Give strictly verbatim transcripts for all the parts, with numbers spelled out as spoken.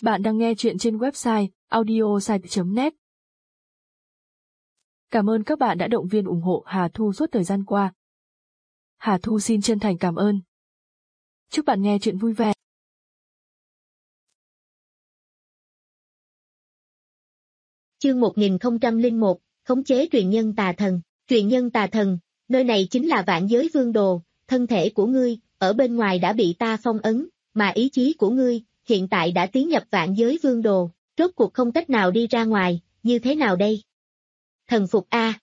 Bạn đang nghe chuyện trên website audiosite chấm net. Cảm ơn các bạn đã động viên ủng hộ Hà Thu suốt thời gian qua. Hà Thu xin chân thành cảm ơn. Chúc bạn nghe chuyện vui vẻ. Chương một nghìn không trăm lẻ một, khống chế truyền nhân tà thần. Truyền nhân tà thần, nơi này chính là vạn giới vương đồ, thân thể của ngươi, ở bên ngoài đã bị ta phong ấn, mà ý chí của ngươi, hiện tại đã tiến nhập vạn giới vương đồ, rốt cuộc không cách nào đi ra ngoài, như thế nào đây? Thần phục A.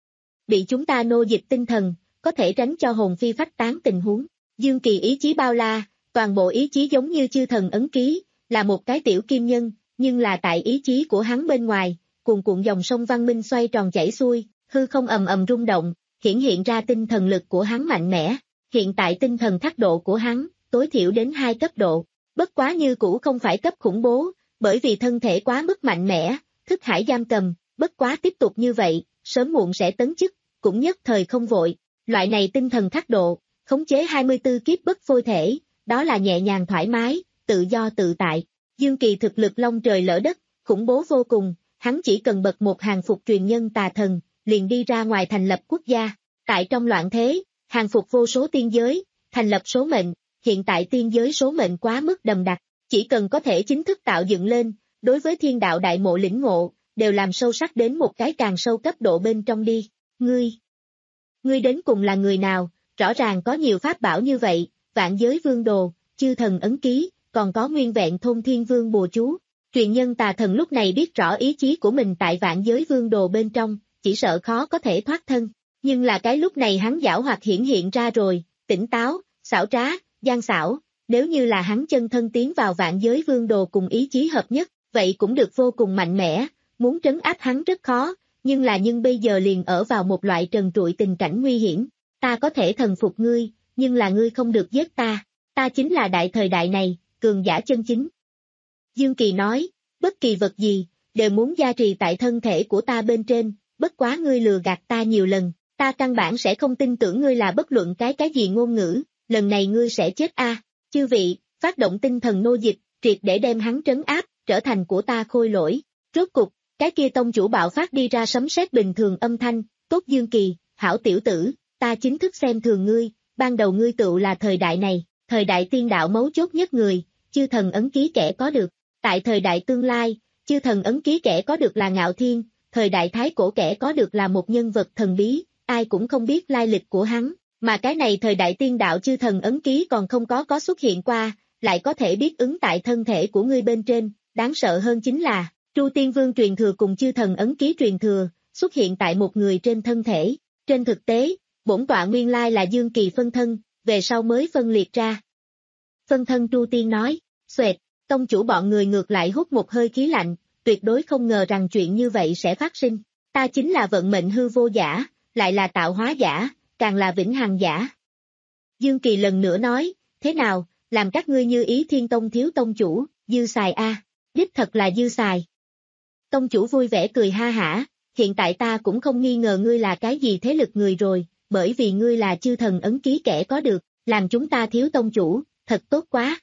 Bị chúng ta nô dịch tinh thần, có thể tránh cho hồn phi phách tán tình huống. Dương Kỳ ý chí bao la, toàn bộ ý chí giống như chư thần ấn ký, là một cái tiểu kim nhân, nhưng là tại ý chí của hắn bên ngoài, cuồn cuộn dòng sông văn minh xoay tròn chảy xuôi, hư không ầm ầm rung động, hiển hiện ra tinh thần lực của hắn mạnh mẽ. Hiện tại tinh thần thác độ của hắn, tối thiểu đến hai cấp độ, bất quá như cũ không phải cấp khủng bố, bởi vì thân thể quá mức mạnh mẽ, thức hải giam cầm, bất quá tiếp tục như vậy, sớm muộn sẽ tấn chức, cũng nhất thời không vội. Loại này tinh thần thác độ, khống chế hai mươi tư kiếp bất phôi thể, đó là nhẹ nhàng thoải mái, tự do tự tại. Dương Kỳ thực lực long trời lỡ đất, khủng bố vô cùng, hắn chỉ cần bật một hàng phục truyền nhân tà thần, liền đi ra ngoài thành lập quốc gia. Tại trong loạn thế, hàng phục vô số tiên giới, thành lập số mệnh, hiện tại tiên giới số mệnh quá mức đậm đặc, chỉ cần có thể chính thức tạo dựng lên, đối với thiên đạo đại mộ lĩnh ngộ, đều làm sâu sắc đến một cái càng sâu cấp độ bên trong đi. Ngươi, ngươi đến cùng là người nào? Rõ ràng có nhiều pháp bảo như vậy, vạn giới vương đồ, chư thần ấn ký, còn có nguyên vẹn thôn thiên vương bùa chú. Truyền nhân tà thần lúc này biết rõ ý chí của mình tại vạn giới vương đồ bên trong, chỉ sợ khó có thể thoát thân. Nhưng là cái lúc này hắn giảo hoạt hiển hiện ra rồi, tỉnh táo, xảo trá, gian xảo, nếu như là hắn chân thân tiến vào vạn giới vương đồ cùng ý chí hợp nhất, vậy cũng được vô cùng mạnh mẽ, muốn trấn áp hắn rất khó, nhưng là nhưng bây giờ liền ở vào một loại trần trụi tình cảnh nguy hiểm. Ta có thể thần phục ngươi, nhưng là ngươi không được giết ta, ta chính là đại thời đại này, cường giả chân chính. Dương Kỳ nói, bất kỳ vật gì, đều muốn gia trì tại thân thể của ta bên trên, bất quá ngươi lừa gạt ta nhiều lần, ta căn bản sẽ không tin tưởng ngươi là bất luận cái cái gì ngôn ngữ, lần này ngươi sẽ chết a. Chư vị, phát động tinh thần nô dịch, triệt để đem hắn trấn áp, trở thành của ta khôi lỗi. Rốt cục, cái kia tông chủ bạo phát đi ra sấm sét bình thường âm thanh, tốt Dương Kỳ, hảo tiểu tử, ta chính thức xem thường ngươi, ban đầu ngươi tựu là thời đại này, thời đại tiên đạo mấu chốt nhất người, chư thần ấn ký kẻ có được. Tại thời đại tương lai, chư thần ấn ký kẻ có được là Ngạo Thiên, thời đại thái cổ kẻ có được là một nhân vật thần bí, ai cũng không biết lai lịch của hắn, mà cái này thời đại tiên đạo chư thần ấn ký còn không có có xuất hiện qua, lại có thể biết ứng tại thân thể của ngươi bên trên, đáng sợ hơn chính là, Tru Tiên Vương truyền thừa cùng chư thần ấn ký truyền thừa, xuất hiện tại một người trên thân thể. Trên thực tế, bổn tọa nguyên lai là Dương Kỳ phân thân, về sau mới phân liệt ra. Phân thân Tru Tiên nói, xoẹt, tông chủ bọn người ngược lại hút một hơi khí lạnh, tuyệt đối không ngờ rằng chuyện như vậy sẽ phát sinh. Ta chính là vận mệnh hư vô giả, lại là tạo hóa giả, càng là vĩnh hằng giả. Dương Kỳ lần nữa nói, thế nào, làm các ngươi như Ý Thiên Tông thiếu tông chủ, dư xài a, đích thật là dư xài. Tông chủ vui vẻ cười ha hả, hiện tại ta cũng không nghi ngờ ngươi là cái gì thế lực người rồi, bởi vì ngươi là chư thần ấn ký kẻ có được, làm chúng ta thiếu tông chủ, thật tốt quá.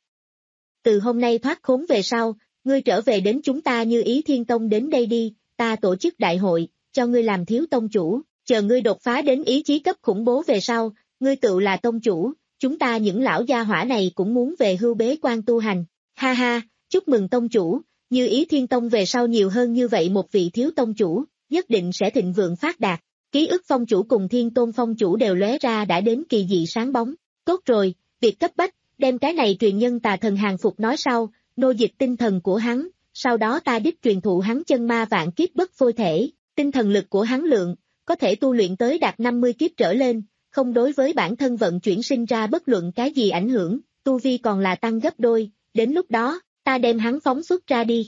Từ hôm nay thoát khốn về sau, ngươi trở về đến chúng ta như Ý Thiên Tông đến đây đi, ta tổ chức đại hội, cho ngươi làm thiếu tông chủ, chờ ngươi đột phá đến ý chí cấp khủng bố về sau, ngươi tự là tông chủ, chúng ta những lão gia hỏa này cũng muốn về hưu bế quan tu hành. Ha ha, chúc mừng tông chủ, như Ý Thiên Tông về sau nhiều hơn như vậy một vị thiếu tông chủ, nhất định sẽ thịnh vượng phát đạt. Ký ức phong chủ cùng Thiên Tôn phong chủ đều lóe ra đã đến kỳ dị sáng bóng. Tốt rồi, việc cấp bách, đem cái này truyền nhân tà thần hàng phục nói sau, nô dịch tinh thần của hắn, sau đó ta đích truyền thụ hắn chân ma vạn kiếp bất phôi thể, tinh thần lực của hắn lượng, có thể tu luyện tới đạt năm mươi kiếp trở lên, không đối với bản thân vận chuyển sinh ra bất luận cái gì ảnh hưởng, tu vi còn là tăng gấp đôi, đến lúc đó, ta đem hắn phóng xuất ra đi.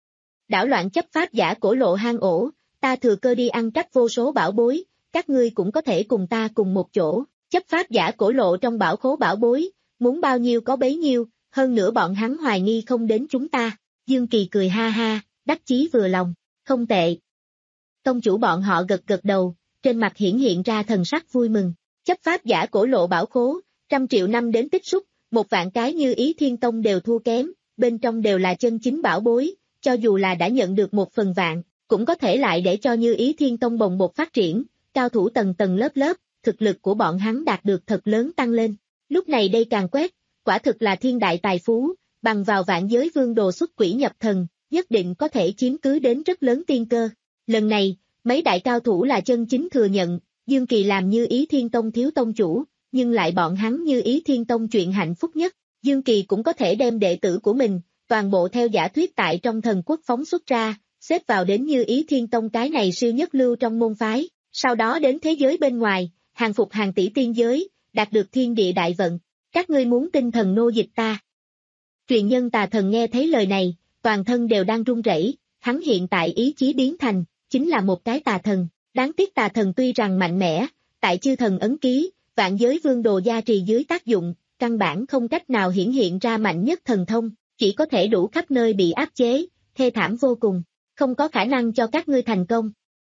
Đảo loạn chấp pháp giả cổ lộ hang ổ, ta thừa cơ đi ăn cắp vô số bảo bối, các ngươi cũng có thể cùng ta cùng một chỗ, chấp pháp giả cổ lộ trong bảo khố bảo bối, muốn bao nhiêu có bấy nhiêu, hơn nữa bọn hắn hoài nghi không đến chúng ta. Dương Kỳ cười ha ha, đắc chí vừa lòng, không tệ. Tông chủ bọn họ gật gật đầu, trên mặt hiển hiện ra thần sắc vui mừng, chấp pháp giả cổ lộ bảo khố, trăm triệu năm đến tích xúc, một vạn cái như Ý Thiên Tông đều thua kém, bên trong đều là chân chính bảo bối, cho dù là đã nhận được một phần vạn, cũng có thể lại để cho Như Ý Thiên Tông bồng bột phát triển, cao thủ tầng tầng lớp lớp, thực lực của bọn hắn đạt được thật lớn tăng lên. Lúc này đây càng quét, quả thực là thiên đại tài phú, bằng vào vạn giới vương đồ xuất quỷ nhập thần, nhất định có thể chiếm cứ đến rất lớn tiên cơ. Lần này, mấy đại cao thủ là chân chính thừa nhận, Dương Kỳ làm Như Ý Thiên Tông thiếu tông chủ, nhưng lại bọn hắn Như Ý Thiên Tông chuyện hạnh phúc nhất, Dương Kỳ cũng có thể đem đệ tử của mình, toàn bộ theo giả thuyết tại trong thần quốc phóng xuất ra, xếp vào đến Như Ý Thiên Tông cái này siêu nhất lưu trong môn phái, sau đó đến thế giới bên ngoài, hàng phục hàng tỷ tiên giới, đạt được thiên địa đại vận, các ngươi muốn tinh thần nô dịch ta. Truyền nhân tà thần nghe thấy lời này, toàn thân đều đang run rẩy, hắn hiện tại ý chí biến thành, chính là một cái tà thần, đáng tiếc tà thần tuy rằng mạnh mẽ, tại chư thần ấn ký, vạn giới vương đồ gia trì dưới tác dụng, căn bản không cách nào hiển hiện ra mạnh nhất thần thông, chỉ có thể đủ khắp nơi bị áp chế, thê thảm vô cùng, không có khả năng cho các ngươi thành công.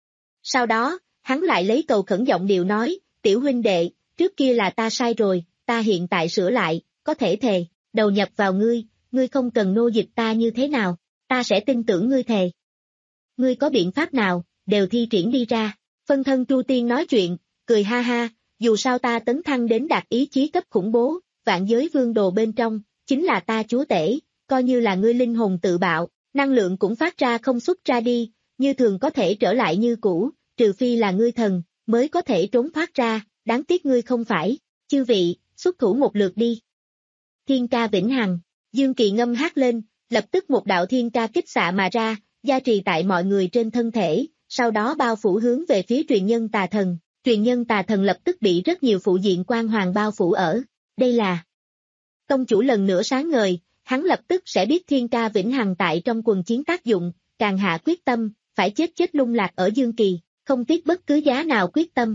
Sau đó, hắn lại lấy cầu khẩn giọng điệu nói, tiểu huynh đệ, trước kia là ta sai rồi, ta hiện tại sửa lại, có thể thề, đầu nhập vào ngươi, ngươi không cần nô dịch ta như thế nào, ta sẽ tin tưởng ngươi thề. Ngươi có biện pháp nào, đều thi triển đi ra. Phân thân Chu Tiên nói chuyện, cười ha ha, dù sao ta tấn thăng đến đạt ý chí cấp khủng bố, vạn giới vương đồ bên trong, chính là ta chúa tể, coi như là ngươi linh hồn tự bạo, năng lượng cũng phát ra không xuất ra đi, như thường có thể trở lại như cũ, trừ phi là ngươi thần, mới có thể trốn thoát ra, đáng tiếc ngươi không phải, chư vị, xuất thủ một lượt đi. Thiên ca vĩnh hằng, Dương Kỳ ngâm hát lên, lập tức một đạo thiên ca kích xạ mà ra, gia trì tại mọi người trên thân thể, sau đó bao phủ hướng về phía truyền nhân tà thần, truyền nhân tà thần lập tức bị rất nhiều phụ diện quang hoàng bao phủ ở, đây là tông chủ lần nữa sáng ngời, hắn lập tức sẽ biết thiên ca vĩnh hằng tại trong quần chiến tác dụng, càng hạ quyết tâm, phải chết chết lung lạc ở Dương Kỳ, không tiếc bất cứ giá nào quyết tâm.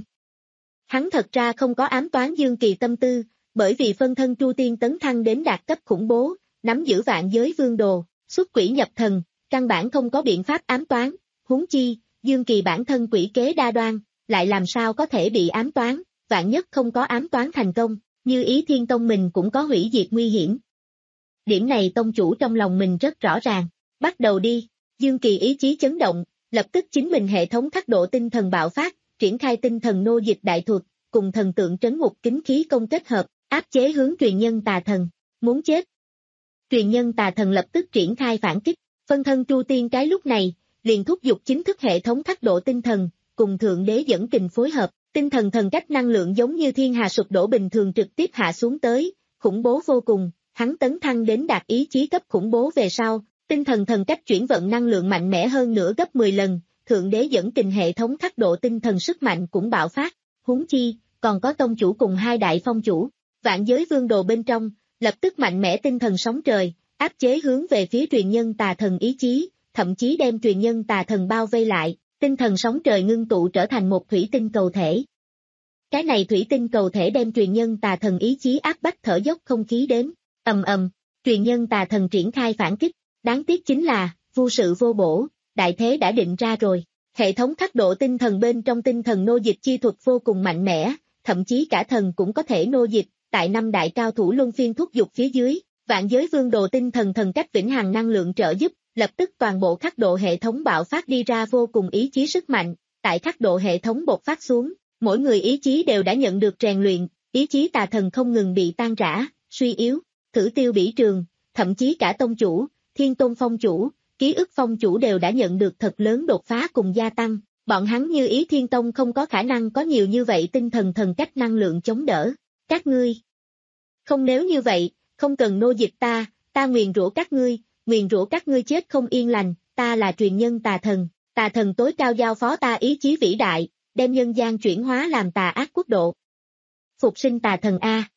Hắn thật ra không có ám toán Dương Kỳ tâm tư, bởi vì phân thân Chu Tiên tấn thăng đến đạt cấp khủng bố, nắm giữ vạn giới vương đồ, xuất quỷ nhập thần, căn bản không có biện pháp ám toán, huống chi, Dương Kỳ bản thân quỷ kế đa đoan, lại làm sao có thể bị ám toán, vạn nhất không có ám toán thành công, Như Ý Thiên Tông mình cũng có hủy diệt nguy hiểm. Điểm này tông chủ trong lòng mình rất rõ ràng, bắt đầu đi, Dương Kỳ ý chí chấn động, lập tức chính mình hệ thống khắc độ tinh thần bạo phát, triển khai tinh thần nô dịch đại thuật, cùng thần tượng trấn ngục kính khí công kết hợp, áp chế hướng truyền nhân tà thần, muốn chết. Truyền nhân tà thần lập tức triển khai phản kích, phân thân Chu Tiên cái lúc này, liền thúc giục chính thức hệ thống khắc độ tinh thần, cùng thượng đế dẫn kình phối hợp, tinh thần thần cách năng lượng giống như thiên hà sụp đổ bình thường trực tiếp hạ xuống tới, khủng bố vô cùng, hắn tấn thăng đến đạt ý chí cấp khủng bố về sau, tinh thần thần cách chuyển vận năng lượng mạnh mẽ hơn nữa gấp mười lần, thượng đế dẫn kình hệ thống khắc độ tinh thần sức mạnh cũng bạo phát, huống chi, còn có tông chủ cùng hai đại phong chủ, vạn giới vương đồ bên trong, lập tức mạnh mẽ tinh thần sóng trời, áp chế hướng về phía truyền nhân tà thần ý chí, thậm chí đem truyền nhân tà thần bao vây lại, tinh thần sóng trời ngưng tụ trở thành một thủy tinh cầu thể. Cái này thủy tinh cầu thể đem truyền nhân tà thần ý chí áp bách thở dốc không khí đến, ầm ầm, truyền nhân tà thần triển khai phản kích, đáng tiếc chính là, vô sự vô bổ, đại thế đã định ra rồi, hệ thống khắc độ tinh thần bên trong tinh thần nô dịch chi thuật vô cùng mạnh mẽ, thậm chí cả thần cũng có thể nô dịch, tại năm đại cao thủ luân phiên thúc giục phía dưới, vạn giới vương đồ tinh thần thần cách vĩnh hằng năng lượng trợ giúp, lập tức toàn bộ khắc độ hệ thống bạo phát đi ra vô cùng ý chí sức mạnh, tại khắc độ hệ thống bộc phát xuống, mỗi người ý chí đều đã nhận được rèn luyện, ý chí tà thần không ngừng bị tan rã, suy yếu, thử tiêu bỉ trường, thậm chí cả tông chủ, thiên tôn phong chủ, ký ức phong chủ đều đã nhận được thật lớn đột phá cùng gia tăng, bọn hắn Như Ý Thiên Tông không có khả năng có nhiều như vậy tinh thần thần cách năng lượng chống đỡ, các ngươi. Không nếu như vậy, không cần nô dịch ta, ta nguyền rủa các ngươi, nguyền rủa các ngươi chết không yên lành, ta là truyền nhân tà thần, tà thần tối cao giao phó ta ý chí vĩ đại, đem nhân gian chuyển hóa làm tà ác quốc độ. Phục sinh tà thần A.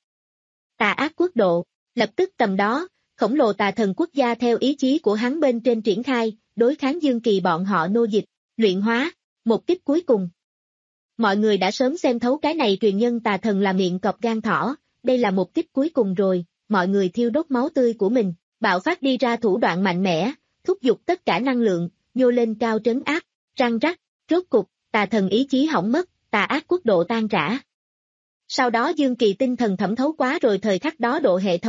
Tà ác quốc độ, lập tức tầm đó, khổng lồ tà thần quốc gia theo ý chí của hắn bên trên triển khai, đối kháng Dương Kỳ bọn họ nô dịch, luyện hóa, một kích cuối cùng. Mọi người đã sớm xem thấu cái này truyền nhân tà thần là miệng cọp gan thỏ, đây là một kích cuối cùng rồi, mọi người thiêu đốt máu tươi của mình, bạo phát đi ra thủ đoạn mạnh mẽ, thúc giục tất cả năng lượng, nhô lên cao trấn áp, răng rắc, rốt cục, tà thần ý chí hỏng mất, tà ác quốc độ tan rã. Sau đó Dương Kỳ tinh thần thẩm thấu quá rồi thời khắc đó độ hệ thống,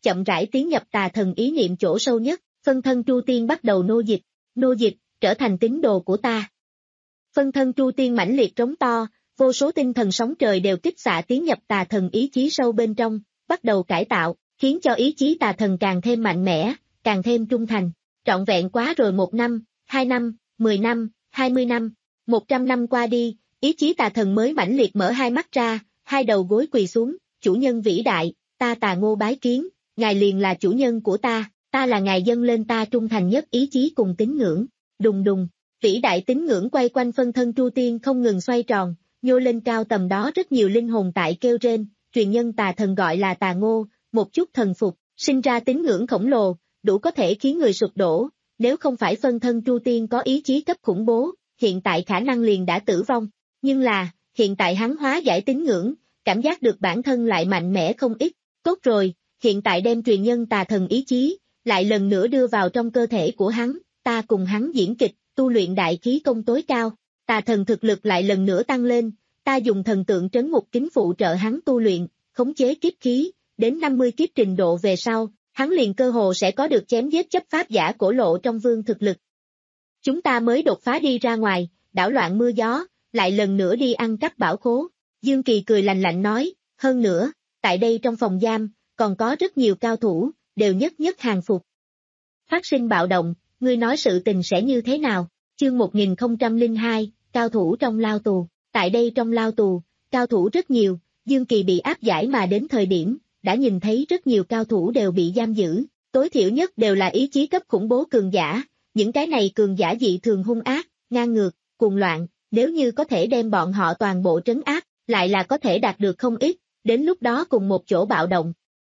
chậm rãi tiến nhập tà thần ý niệm chỗ sâu nhất, phân thân Tru Tiên bắt đầu nô dịch, nô dịch, trở thành tín đồ của ta. Phân thân Tru Tiên mãnh liệt trống to, vô số tinh thần sóng trời đều kích xạ tiến nhập tà thần ý chí sâu bên trong, bắt đầu cải tạo, khiến cho ý chí tà thần càng thêm mạnh mẽ, càng thêm trung thành. Trọn vẹn quá rồi một năm, hai năm, mười năm, hai mươi năm, một trăm năm qua đi, ý chí tà thần mới mãnh liệt mở hai mắt ra, hai đầu gối quỳ xuống, chủ nhân vĩ đại, ta Tà Ngô bái kiến, ngài liền là chủ nhân của ta, ta là ngài dâng lên ta trung thành nhất ý chí cùng tín ngưỡng. Đùng đùng, vĩ đại tín ngưỡng quay quanh phân thân Tru Tiên không ngừng xoay tròn, nhô lên cao tầm đó rất nhiều linh hồn tại kêu rên, truyền nhân tà thần gọi là Tà Ngô, một chút thần phục, sinh ra tín ngưỡng khổng lồ, đủ có thể khiến người sụp đổ, nếu không phải phân thân Tru Tiên có ý chí cấp khủng bố, hiện tại khả năng liền đã tử vong, nhưng là, hiện tại hắn hóa giải tín ngưỡng, cảm giác được bản thân lại mạnh mẽ không ít, tốt rồi, hiện tại đem truyền nhân tà thần ý chí, lại lần nữa đưa vào trong cơ thể của hắn, ta cùng hắn diễn kịch, tu luyện đại khí công tối cao, tà thần thực lực lại lần nữa tăng lên, ta dùng thần tượng trấn ngục kính phụ trợ hắn tu luyện, khống chế kiếp khí, đến năm mươi kiếp trình độ về sau, hắn liền cơ hồ sẽ có được chém giết chấp pháp giả cổ lộ trong vương thực lực. Chúng ta mới đột phá đi ra ngoài, đảo loạn mưa gió, lại lần nữa đi ăn cắp bảo khố. Dương Kỳ cười lạnh lạnh nói, hơn nữa, tại đây trong phòng giam, còn có rất nhiều cao thủ, đều nhất nhất hàng phục. Phát sinh bạo động, ngươi nói sự tình sẽ như thế nào? Chương một nghìn không trăm lẻ hai, cao thủ trong lao tù. Tại đây trong lao tù, cao thủ rất nhiều, Dương Kỳ bị áp giải mà đến thời điểm, đã nhìn thấy rất nhiều cao thủ đều bị giam giữ, tối thiểu nhất đều là ý chí cấp khủng bố cường giả, những cái này cường giả dị thường hung ác, ngang ngược, cuồng loạn, nếu như có thể đem bọn họ toàn bộ trấn áp, lại là có thể đạt được không ít, đến lúc đó cùng một chỗ bạo động.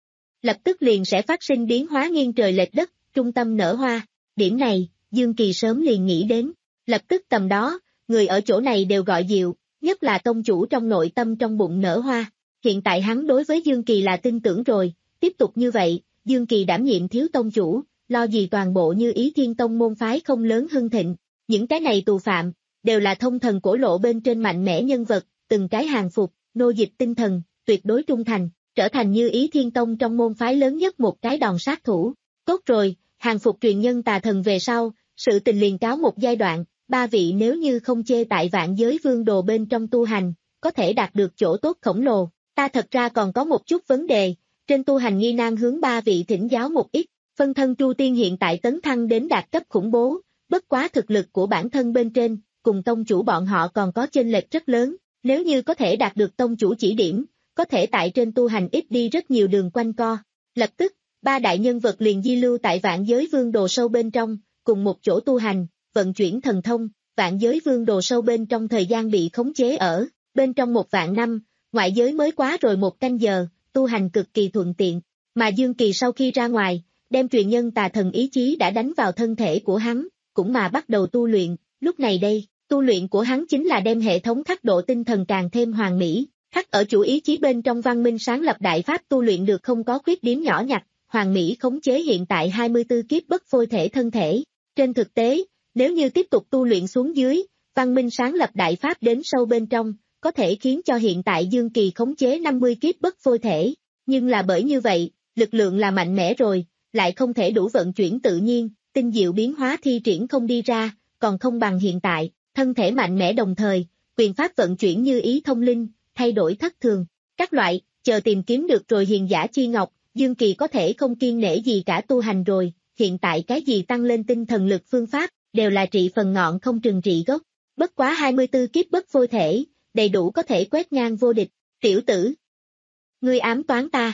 Lập tức liền sẽ phát sinh biến hóa nghiêng trời lệch đất, trung tâm nở hoa, điểm này, Dương Kỳ sớm liền nghĩ đến, lập tức tầm đó, người ở chỗ này đều gọi dịu, nhất là tông chủ trong nội tâm trong bụng nở hoa, hiện tại hắn đối với Dương Kỳ là tin tưởng rồi, tiếp tục như vậy, Dương Kỳ đảm nhiệm thiếu tông chủ, lo gì toàn bộ Như Ý Thiên Tông môn phái không lớn hưng thịnh, những cái này tù phạm, đều là thông thần cổ lộ bên trên mạnh mẽ nhân vật, từng cái hàng phục, nô dịch tinh thần, tuyệt đối trung thành, trở thành Như Ý Thiên Tông trong môn phái lớn nhất một cái đòn sát thủ. Tốt rồi, hàng phục truyền nhân tà thần về sau, sự tình liền cáo một giai đoạn, ba vị nếu như không chê tại vạn giới vương đồ bên trong tu hành, có thể đạt được chỗ tốt khổng lồ, ta thật ra còn có một chút vấn đề, trên tu hành nghi nan hướng ba vị thỉnh giáo một ít, phân thân Tru Tiên hiện tại tấn thăng đến đạt cấp khủng bố, bất quá thực lực của bản thân bên trên, cùng tông chủ bọn họ còn có chênh lệch rất lớn, nếu như có thể đạt được tông chủ chỉ điểm, có thể tại trên tu hành ít đi rất nhiều đường quanh co. Lập tức, ba đại nhân vật liền di lưu tại vạn giới vương đồ sâu bên trong, cùng một chỗ tu hành, vận chuyển thần thông, vạn giới vương đồ sâu bên trong thời gian bị khống chế ở, bên trong một vạn năm, ngoại giới mới quá rồi một canh giờ, tu hành cực kỳ thuận tiện, mà Dương Kỳ sau khi ra ngoài, đem truyền nhân tà thần ý chí đã đánh vào thân thể của hắn, cũng mà bắt đầu tu luyện, lúc này đây, tu luyện của hắn chính là đem hệ thống khắc độ tinh thần càng thêm hoàn mỹ, khắc ở chủ ý chí bên trong văn minh sáng lập đại pháp tu luyện được không có khuyết điểm nhỏ nhặt, hoàn mỹ khống chế hiện tại hai mươi tư kiếp bất phôi thể thân thể. Trên thực tế, nếu như tiếp tục tu luyện xuống dưới, văn minh sáng lập đại pháp đến sâu bên trong, có thể khiến cho hiện tại Dương Kỳ khống chế năm mươi kiếp bất phôi thể, nhưng là bởi như vậy, lực lượng là mạnh mẽ rồi, lại không thể đủ vận chuyển tự nhiên, tinh diệu biến hóa thi triển không đi ra, còn không bằng hiện tại, thân thể mạnh mẽ đồng thời, quyền pháp vận chuyển như ý thông linh, thay đổi thất thường, các loại, chờ tìm kiếm được rồi hiền giả chi ngọc, Dương Kỳ có thể không kiên nể gì cả tu hành rồi, hiện tại cái gì tăng lên tinh thần lực phương pháp, đều là trị phần ngọn không trừng trị gốc, bất quá hai mươi tư kiếp bất phôi thể, đầy đủ có thể quét ngang vô địch, tiểu tử. Ngươi ám toán ta.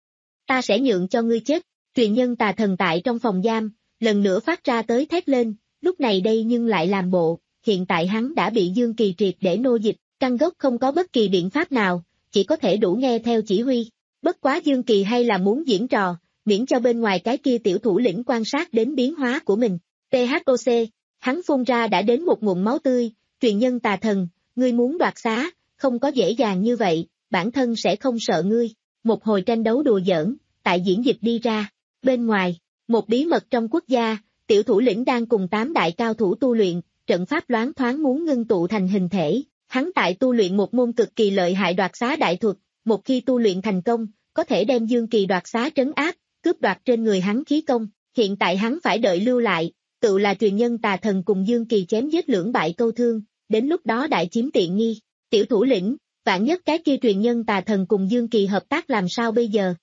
Ta sẽ nhượng cho ngươi chết, truyền nhân tà thần tại trong phòng giam, lần nữa phát ra tới thét lên, lúc này đây nhưng lại làm bộ, hiện tại hắn đã bị Dương Kỳ triệt để nô dịch, căn gốc không có bất kỳ biện pháp nào, chỉ có thể đủ nghe theo chỉ huy. Bất quá Dương Kỳ hay là muốn diễn trò, miễn cho bên ngoài cái kia tiểu thủ lĩnh quan sát đến biến hóa của mình. tê hát ô xê, hắn phun ra đã đến một ngụm máu tươi, truyền nhân tà thần, ngươi muốn đoạt xá, không có dễ dàng như vậy, bản thân sẽ không sợ ngươi. Một hồi tranh đấu đùa giỡn, tại diễn dịch đi ra. Bên ngoài, một bí mật trong quốc gia, tiểu thủ lĩnh đang cùng tám đại cao thủ tu luyện, trận pháp loáng thoáng muốn ngưng tụ thành hình thể. Hắn tại tu luyện một môn cực kỳ lợi hại đoạt xá đại thuật, một khi tu luyện thành công, có thể đem Dương Kỳ đoạt xá trấn áp, cướp đoạt trên người hắn khí công, hiện tại hắn phải đợi lưu lại, tự là truyền nhân tà thần cùng Dương Kỳ chém giết lưỡng bại câu thương, đến lúc đó đại chiếm tiện nghi, tiểu thủ lĩnh, vạn nhất cái kia truyền nhân tà thần cùng Dương Kỳ hợp tác làm sao bây giờ?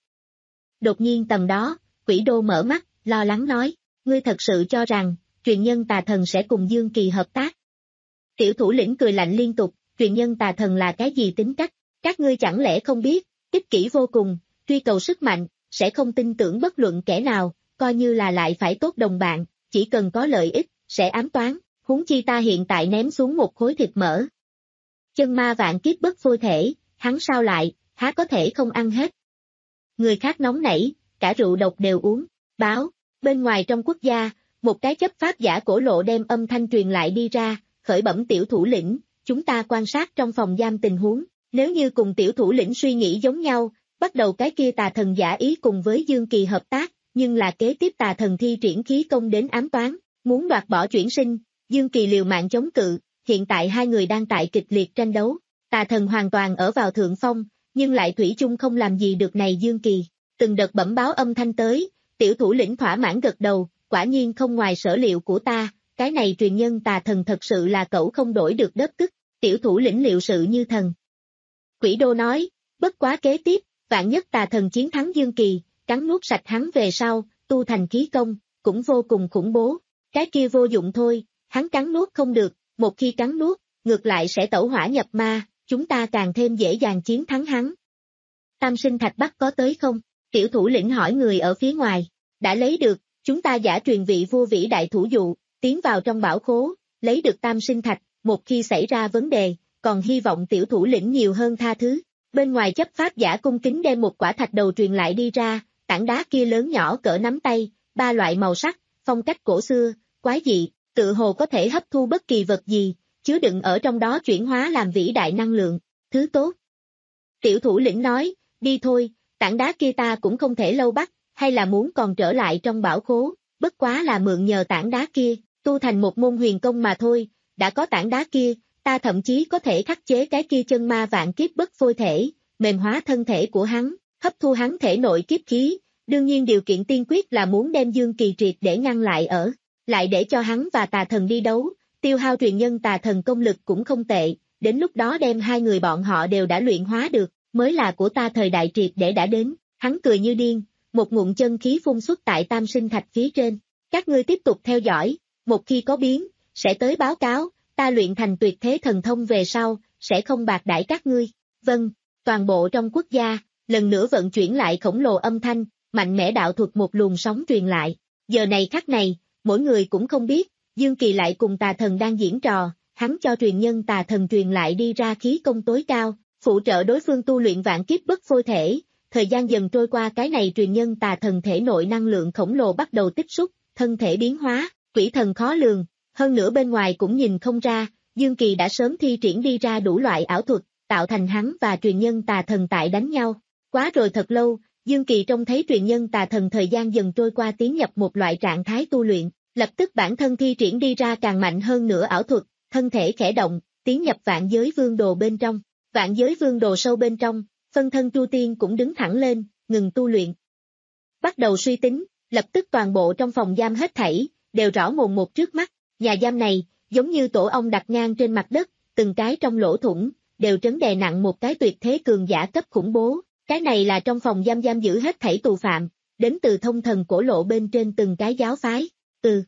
Đột nhiên tầm đó, Quỷ Đô mở mắt, lo lắng nói, ngươi thật sự cho rằng, truyền nhân tà thần sẽ cùng Dương Kỳ hợp tác? Tiểu thủ lĩnh cười lạnh liên tục, truyền nhân tà thần là cái gì tính cách, các ngươi chẳng lẽ không biết, ích kỷ vô cùng, truy cầu sức mạnh, sẽ không tin tưởng bất luận kẻ nào, coi như là lại phải tốt đồng bạn, chỉ cần có lợi ích, sẽ ám toán, huống chi ta hiện tại ném xuống một khối thịt mỡ. Chân ma vạn kiếp bất phôi thể, hắn sao lại, há có thể không ăn hết. Người khác nóng nảy, cả rượu độc đều uống, báo, bên ngoài trong quốc gia, một cái chấp pháp giả cổ lộ đem âm thanh truyền lại đi ra, khởi bẩm tiểu thủ lĩnh, chúng ta quan sát trong phòng giam tình huống, nếu như cùng tiểu thủ lĩnh suy nghĩ giống nhau, bắt đầu cái kia tà thần giả ý cùng với Dương Kỳ hợp tác, nhưng là kế tiếp tà thần thi triển khí công đến ám toán, muốn đoạt bỏ chuyển sinh, Dương Kỳ liều mạng chống cự, hiện tại hai người đang tại kịch liệt tranh đấu, tà thần hoàn toàn ở vào thượng phong, nhưng lại thủy chung không làm gì được này Dương Kỳ, từng đợt bẩm báo âm thanh tới, tiểu thủ lĩnh thỏa mãn gật đầu, quả nhiên không ngoài sở liệu của ta, cái này truyền nhân tà thần thật sự là cậu không đổi được đất tức, tiểu thủ lĩnh liệu sự như thần. Quỷ Đô nói, bất quá kế tiếp, vạn nhất tà thần chiến thắng Dương Kỳ, cắn nuốt sạch hắn về sau, tu thành khí công, cũng vô cùng khủng bố, cái kia vô dụng thôi, hắn cắn nuốt không được, một khi cắn nuốt, ngược lại sẽ tẩu hỏa nhập ma, chúng ta càng thêm dễ dàng chiến thắng hắn. Tam sinh thạch bắt có tới không? Tiểu thủ lĩnh hỏi người ở phía ngoài, đã lấy được, chúng ta giả truyền vị vua vĩ đại thủ dụ, tiến vào trong bảo khố, lấy được tam sinh thạch, một khi xảy ra vấn đề, còn hy vọng tiểu thủ lĩnh nhiều hơn tha thứ. Bên ngoài chấp pháp giả cung kính đem một quả thạch đầu truyền lại đi ra, tảng đá kia lớn nhỏ cỡ nắm tay, ba loại màu sắc, phong cách cổ xưa, quái dị, tự hồ có thể hấp thu bất kỳ vật gì, chứa đựng ở trong đó chuyển hóa làm vĩ đại năng lượng, thứ tốt. Tiểu thủ lĩnh nói, đi thôi, tảng đá kia ta cũng không thể lâu bắt, hay là muốn còn trở lại trong bảo khố, bất quá là mượn nhờ tảng đá kia, tu thành một môn huyền công mà thôi, đã có tảng đá kia, ta thậm chí có thể khắc chế cái kia chân ma vạn kiếp bất phôi thể, mềm hóa thân thể của hắn, hấp thu hắn thể nội kiếp khí, đương nhiên điều kiện tiên quyết là muốn đem Dương Kỳ triệt để ngăn lại ở, lại để cho hắn và tà thần đi đấu, tiêu hao truyền nhân tà thần công lực cũng không tệ, đến lúc đó đem hai người bọn họ đều đã luyện hóa được, mới là của ta thời đại triệt để đã đến, hắn cười như điên, một ngụm chân khí phun xuất tại tam sinh thạch phía trên, các ngươi tiếp tục theo dõi, một khi có biến, sẽ tới báo cáo, ta luyện thành tuyệt thế thần thông về sau, sẽ không bạc đãi các ngươi, vâng, toàn bộ trong quốc gia, lần nữa vận chuyển lại khổng lồ âm thanh, mạnh mẽ đạo thuật một luồng sóng truyền lại, giờ này khắc này, mỗi người cũng không biết, Dương Kỳ lại cùng tà thần đang diễn trò, hắn cho truyền nhân tà thần truyền lại đi ra khí công tối cao, phụ trợ đối phương tu luyện vạn kiếp bất phôi thể, thời gian dần trôi qua cái này truyền nhân tà thần thể nội năng lượng khổng lồ bắt đầu tích xúc, thân thể biến hóa, quỷ thần khó lường, hơn nữa bên ngoài cũng nhìn không ra, Dương Kỳ đã sớm thi triển đi ra đủ loại ảo thuật, tạo thành hắn và truyền nhân tà thần tại đánh nhau. Quá rồi thật lâu, Dương Kỳ trông thấy truyền nhân tà thần thời gian dần trôi qua tiến nhập một loại trạng thái tu luyện, lập tức bản thân thi triển đi ra càng mạnh hơn nữa ảo thuật, thân thể khẽ động, tiến nhập vạn giới vương đồ bên trong. Vạn giới vương đồ sâu bên trong, phân thân Chu Tiên cũng đứng thẳng lên, ngừng tu luyện. Bắt đầu suy tính, lập tức toàn bộ trong phòng giam hết thảy, đều rõ mồn một trước mắt, nhà giam này, giống như tổ ong đặt ngang trên mặt đất, từng cái trong lỗ thủng, đều trấn đè nặng một cái tuyệt thế cường giả cấp khủng bố, cái này là trong phòng giam giam giữ hết thảy tù phạm, đến từ thông thần cổ lộ bên trên từng cái giáo phái, ừ.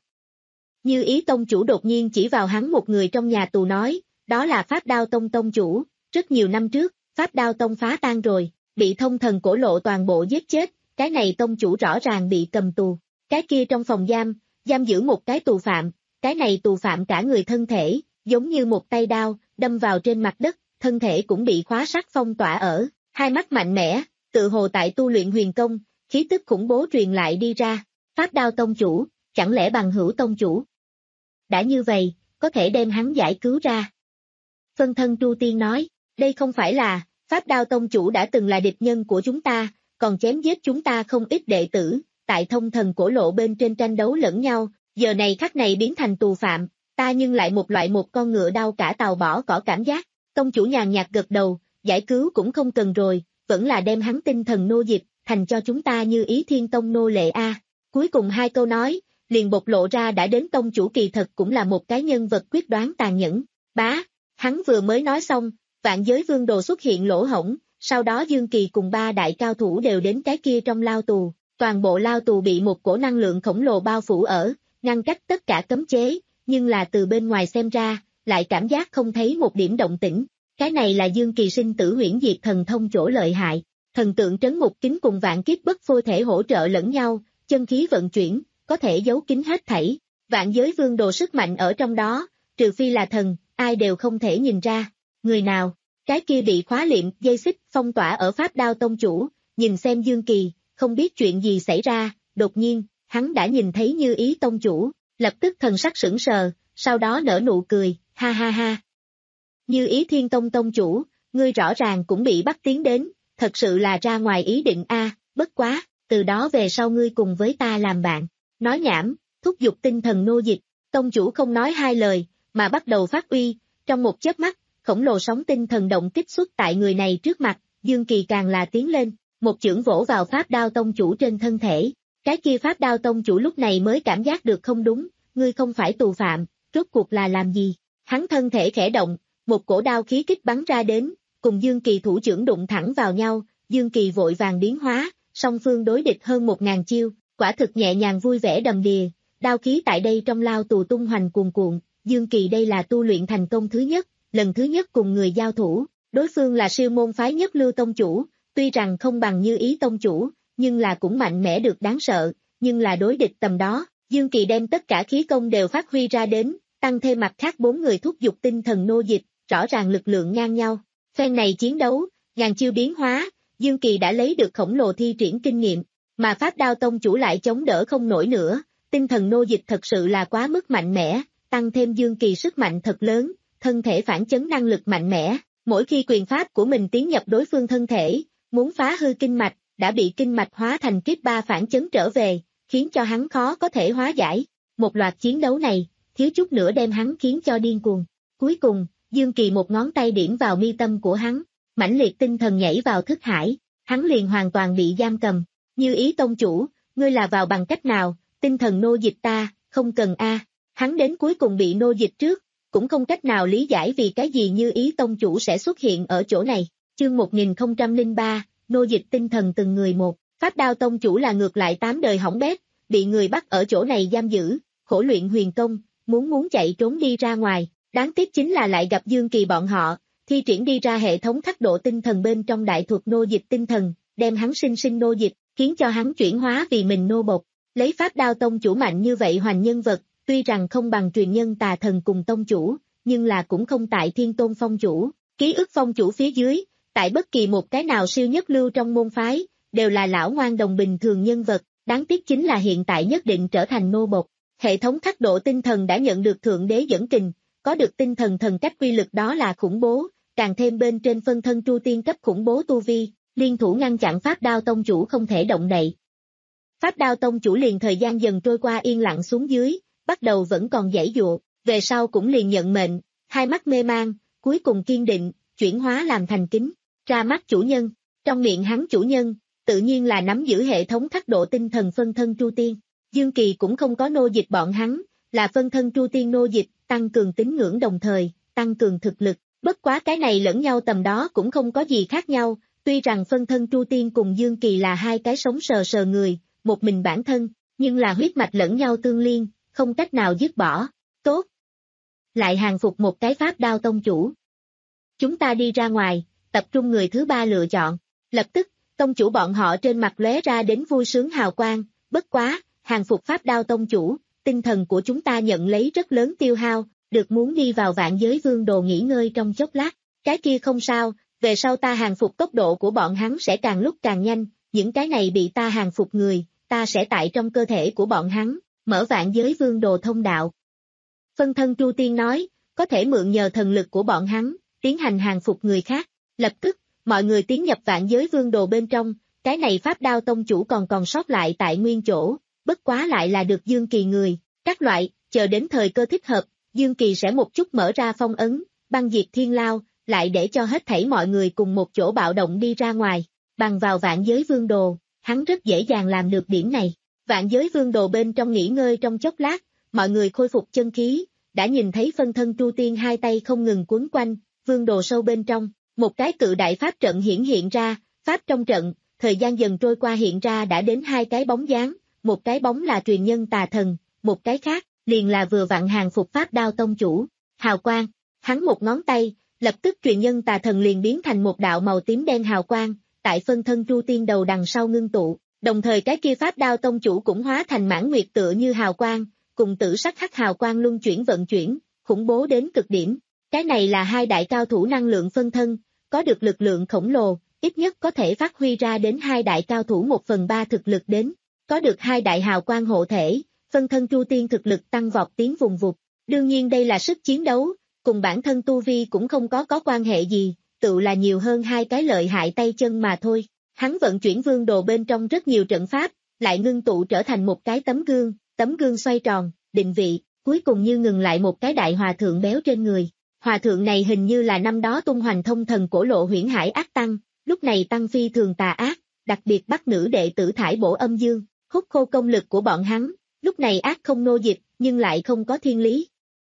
Như Ý tông chủ đột nhiên chỉ vào hắn một người trong nhà tù nói, đó là Pháp Đao tông tông chủ, rất nhiều năm trước, Pháp Đao tông phá tan rồi, bị thông thần cổ lộ toàn bộ giết chết, cái này tông chủ rõ ràng bị cầm tù, cái kia trong phòng giam, giam giữ một cái tù phạm, cái này tù phạm cả người thân thể, giống như một tay đao, đâm vào trên mặt đất, thân thể cũng bị khóa sắt phong tỏa ở, hai mắt mạnh mẽ, tự hồ tại tu luyện huyền công, khí tức khủng bố truyền lại đi ra, Pháp Đao tông chủ, chẳng lẽ bằng hữu tông chủ? Đã như vậy, có thể đem hắn giải cứu ra. Phân thân Chu Tiên nói, đây không phải là, Pháp Đao tông chủ đã từng là địch nhân của chúng ta, còn chém giết chúng ta không ít đệ tử, tại thông thần cổ lộ bên trên tranh đấu lẫn nhau, giờ này khắc này biến thành tù phạm, ta nhưng lại một loại một con ngựa đau cả tàu bỏ cỏ cảm giác, tông chủ nhàn nhạt gật đầu, giải cứu cũng không cần rồi, vẫn là đem hắn tinh thần nô dịch, thành thành cho chúng ta Như Ý Thiên Tông nô lệ a. Cuối cùng hai câu nói, liền bộc lộ ra đã đến tông chủ kỳ thật cũng là một cái nhân vật quyết đoán tàn nhẫn. Bá, hắn vừa mới nói xong, Vạn Giới Vương Đồ xuất hiện lỗ hổng, sau đó Dương Kỳ cùng ba đại cao thủ đều đến cái kia trong lao tù, toàn bộ lao tù bị một cổ năng lượng khổng lồ bao phủ ở, ngăn cách tất cả cấm chế, nhưng là từ bên ngoài xem ra, lại cảm giác không thấy một điểm động tĩnh. Cái này là Dương Kỳ sinh tử huyễn diệt thần thông chỗ lợi hại, thần tượng trấn ngục kính cùng vạn kiếp bất phôi thể hỗ trợ lẫn nhau, chân khí vận chuyển, có thể giấu kín hết thảy. Vạn Giới Vương Đồ sức mạnh ở trong đó, trừ phi là thần, ai đều không thể nhìn ra. Người nào? Cái kia bị khóa liệm, dây xích, phong tỏa ở Pháp Đao Tông chủ, nhìn xem Dương Kỳ, không biết chuyện gì xảy ra, đột nhiên, hắn đã nhìn thấy Như Ý Tông chủ, lập tức thần sắc sững sờ, sau đó nở nụ cười, ha ha ha. Như Ý Thiên Tông Tông chủ, ngươi rõ ràng cũng bị bắt tiến đến, thật sự là ra ngoài ý định a, bất quá, từ đó về sau ngươi cùng với ta làm bạn. Nói nhảm, thúc giục tinh thần nô dịch, Tông chủ không nói hai lời, mà bắt đầu phát uy, trong một chớp mắt, khổng lồ sóng tinh thần động kích xuất tại người này trước mặt, Dương Kỳ càng là tiến lên, một chưởng vỗ vào Pháp Đao Tông chủ trên thân thể. Cái kia Pháp Đao Tông chủ lúc này mới cảm giác được không đúng, ngươi không phải tù phạm, rốt cuộc là làm gì? Hắn thân thể khẽ động, một cổ đao khí kích bắn ra đến, cùng Dương Kỳ thủ chưởng đụng thẳng vào nhau, Dương Kỳ vội vàng biến hóa, song phương đối địch hơn một ngàn chiêu, quả thực nhẹ nhàng vui vẻ đầm đìa, đao khí tại đây trong lao tù tung hoành cuồn cuộn, Dương Kỳ đây là tu luyện thành công thứ nhất, lần thứ nhất cùng người giao thủ, đối phương là siêu môn phái nhất lưu tông chủ, tuy rằng không bằng Như Ý Tông chủ, nhưng là cũng mạnh mẽ được đáng sợ, nhưng là đối địch tầm đó, Dương Kỳ đem tất cả khí công đều phát huy ra đến, tăng thêm mặt khác bốn người thúc giục tinh thần nô dịch, rõ ràng lực lượng ngang nhau. Phen này chiến đấu, ngàn chiêu biến hóa, Dương Kỳ đã lấy được khổng lồ thi triển kinh nghiệm, mà Pháp Đao Tông chủ lại chống đỡ không nổi nữa, tinh thần nô dịch thật sự là quá mức mạnh mẽ, tăng thêm Dương Kỳ sức mạnh thật lớn, thân thể phản chấn năng lực mạnh mẽ, mỗi khi quyền pháp của mình tiến nhập đối phương thân thể, muốn phá hư kinh mạch, đã bị kinh mạch hóa thành kiếp ba phản chấn trở về, khiến cho hắn khó có thể hóa giải. Một loạt chiến đấu này, thiếu chút nữa đem hắn khiến cho điên cuồng. Cuối cùng, Dương Kỳ một ngón tay điểm vào mi tâm của hắn, mãnh liệt tinh thần nhảy vào thức hải, hắn liền hoàn toàn bị giam cầm. Như Ý Tông chủ, ngươi là vào bằng cách nào, tinh thần nô dịch ta, không cần a. Hắn đến cuối cùng bị nô dịch trước, cũng không cách nào lý giải vì cái gì Như Ý Tông chủ sẽ xuất hiện ở chỗ này. Chương một nghìn không trăm lẻ ba, nô dịch tinh thần từng người một, Pháp Đao Tông chủ là ngược lại tám đời hỏng bét, bị người bắt ở chỗ này giam giữ, khổ luyện huyền công, muốn muốn chạy trốn đi ra ngoài, đáng tiếc chính là lại gặp Dương Kỳ bọn họ, thi triển đi ra hệ thống thác độ tinh thần bên trong đại thuật nô dịch tinh thần, đem hắn sinh sinh nô dịch, khiến cho hắn chuyển hóa vì mình nô bộc. Lấy Pháp Đao Tông chủ mạnh như vậy hoành nhân vật, tuy rằng không bằng truyền nhân tà thần cùng tông chủ, nhưng là cũng không tại Thiên Tôn Phong chủ, ký ức phong chủ phía dưới, tại bất kỳ một cái nào siêu nhất lưu trong môn phái, đều là lão ngoan đồng bình thường nhân vật, đáng tiếc chính là hiện tại nhất định trở thành nô bộc. Hệ thống thác độ tinh thần đã nhận được Thượng Đế dẫn kình, có được tinh thần thần cách quy lực đó là khủng bố, càng thêm bên trên phân thân Tru Tiên cấp khủng bố tu vi, liên thủ ngăn chặn Pháp Đao Tông chủ không thể động đậy. Pháp Đao Tông chủ liền thời gian dần trôi qua yên lặng xuống dưới, bắt đầu vẫn còn giãy giụa, về sau cũng liền nhận mệnh, hai mắt mê mang, cuối cùng kiên định, chuyển hóa làm thành kính, ra mắt chủ nhân, trong miệng hắn chủ nhân, tự nhiên là nắm giữ hệ thống thác độ tinh thần phân thân Tru Tiên. Dương Kỳ cũng không có nô dịch bọn hắn, là phân thân Tru Tiên nô dịch, tăng cường tín ngưỡng đồng thời, tăng cường thực lực, bất quá cái này lẫn nhau tầm đó cũng không có gì khác nhau, tuy rằng phân thân Tru Tiên cùng Dương Kỳ là hai cái sống sờ sờ người, một mình bản thân, nhưng là huyết mạch lẫn nhau tương liên, không cách nào dứt bỏ, tốt. Lại hàng phục một cái Pháp Đao Tông chủ. Chúng ta đi ra ngoài, tập trung người thứ ba lựa chọn, lập tức, tông chủ bọn họ trên mặt lóe ra đến vui sướng hào quang, bất quá, hàng phục Pháp Đao Tông chủ, tinh thần của chúng ta nhận lấy rất lớn tiêu hao, được muốn đi vào Vạn Giới Vương Đồ nghỉ ngơi trong chốc lát, cái kia không sao, về sau ta hàng phục tốc độ của bọn hắn sẽ càng lúc càng nhanh, những cái này bị ta hàng phục người, ta sẽ tại trong cơ thể của bọn hắn, mở Vạn Giới Vương Đồ thông đạo. Phân thân Tru Tiên nói, có thể mượn nhờ thần lực của bọn hắn, tiến hành hàng phục người khác, lập tức, mọi người tiến nhập Vạn Giới Vương Đồ bên trong, cái này Pháp Đao Tông chủ còn còn sót lại tại nguyên chỗ, bất quá lại là được Dương Kỳ người, các loại, chờ đến thời cơ thích hợp, Dương Kỳ sẽ một chút mở ra phong ấn, băng diệt thiên lao, lại để cho hết thảy mọi người cùng một chỗ bạo động đi ra ngoài, bằng vào Vạn Giới Vương Đồ, hắn rất dễ dàng làm được điểm này. Vạn giới vương đồ bên trong nghỉ ngơi trong chốc lát, mọi người khôi phục chân khí, đã nhìn thấy phân thân Tru Tiên hai tay không ngừng quấn quanh, vương đồ sâu bên trong, một cái cự đại pháp trận hiển hiện ra, pháp trong trận, thời gian dần trôi qua hiện ra đã đến hai cái bóng dáng, một cái bóng là truyền nhân tà thần, một cái khác, liền là vừa vặn hàng phục pháp đao tông chủ, hào quang, hắn một ngón tay, lập tức truyền nhân tà thần liền biến thành một đạo màu tím đen hào quang, tại phân thân Tru Tiên đầu đằng sau ngưng tụ, đồng thời cái kia pháp đao tông chủ cũng hóa thành mãn nguyệt tựa như hào quang, cùng tử sắc hắc hào quang luân chuyển vận chuyển, khủng bố đến cực điểm. Cái này là hai đại cao thủ năng lượng phân thân, có được lực lượng khổng lồ, ít nhất có thể phát huy ra đến hai đại cao thủ một phần ba thực lực đến, có được hai đại hào quang hộ thể, phân thân Tru Tiên thực lực tăng vọt tiến vùng vụt. Đương nhiên đây là sức chiến đấu, cùng bản thân tu vi cũng không có có quan hệ gì, tự là nhiều hơn hai cái lợi hại tay chân mà thôi. Hắn vận chuyển vương đồ bên trong rất nhiều trận pháp, lại ngưng tụ trở thành một cái tấm gương, tấm gương xoay tròn, định vị, cuối cùng như ngừng lại một cái đại hòa thượng béo trên người. Hòa thượng này hình như là năm đó tung hoành thông thần cổ lộ huyễn hải ác tăng, lúc này tăng phi thường tà ác, đặc biệt bắt nữ đệ tử thải bổ âm dương, hút khô công lực của bọn hắn, lúc này ác không nô dịch, nhưng lại không có thiên lý.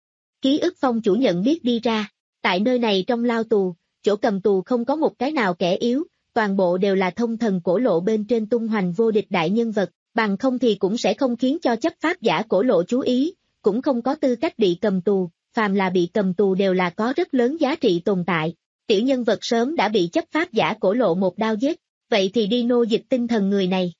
Ký ức phong chủ nhận biết đi ra, tại nơi này trong lao tù, chỗ cầm tù không có một cái nào kẻ yếu, toàn bộ đều là thông thần cổ lộ bên trên tung hoành vô địch đại nhân vật, bằng không thì cũng sẽ không khiến cho chấp pháp giả cổ lộ chú ý, cũng không có tư cách bị cầm tù, phàm là bị cầm tù đều là có rất lớn giá trị tồn tại. Tiểu nhân vật sớm đã bị chấp pháp giả cổ lộ một đao giết, vậy thì đi nô dịch tinh thần người này.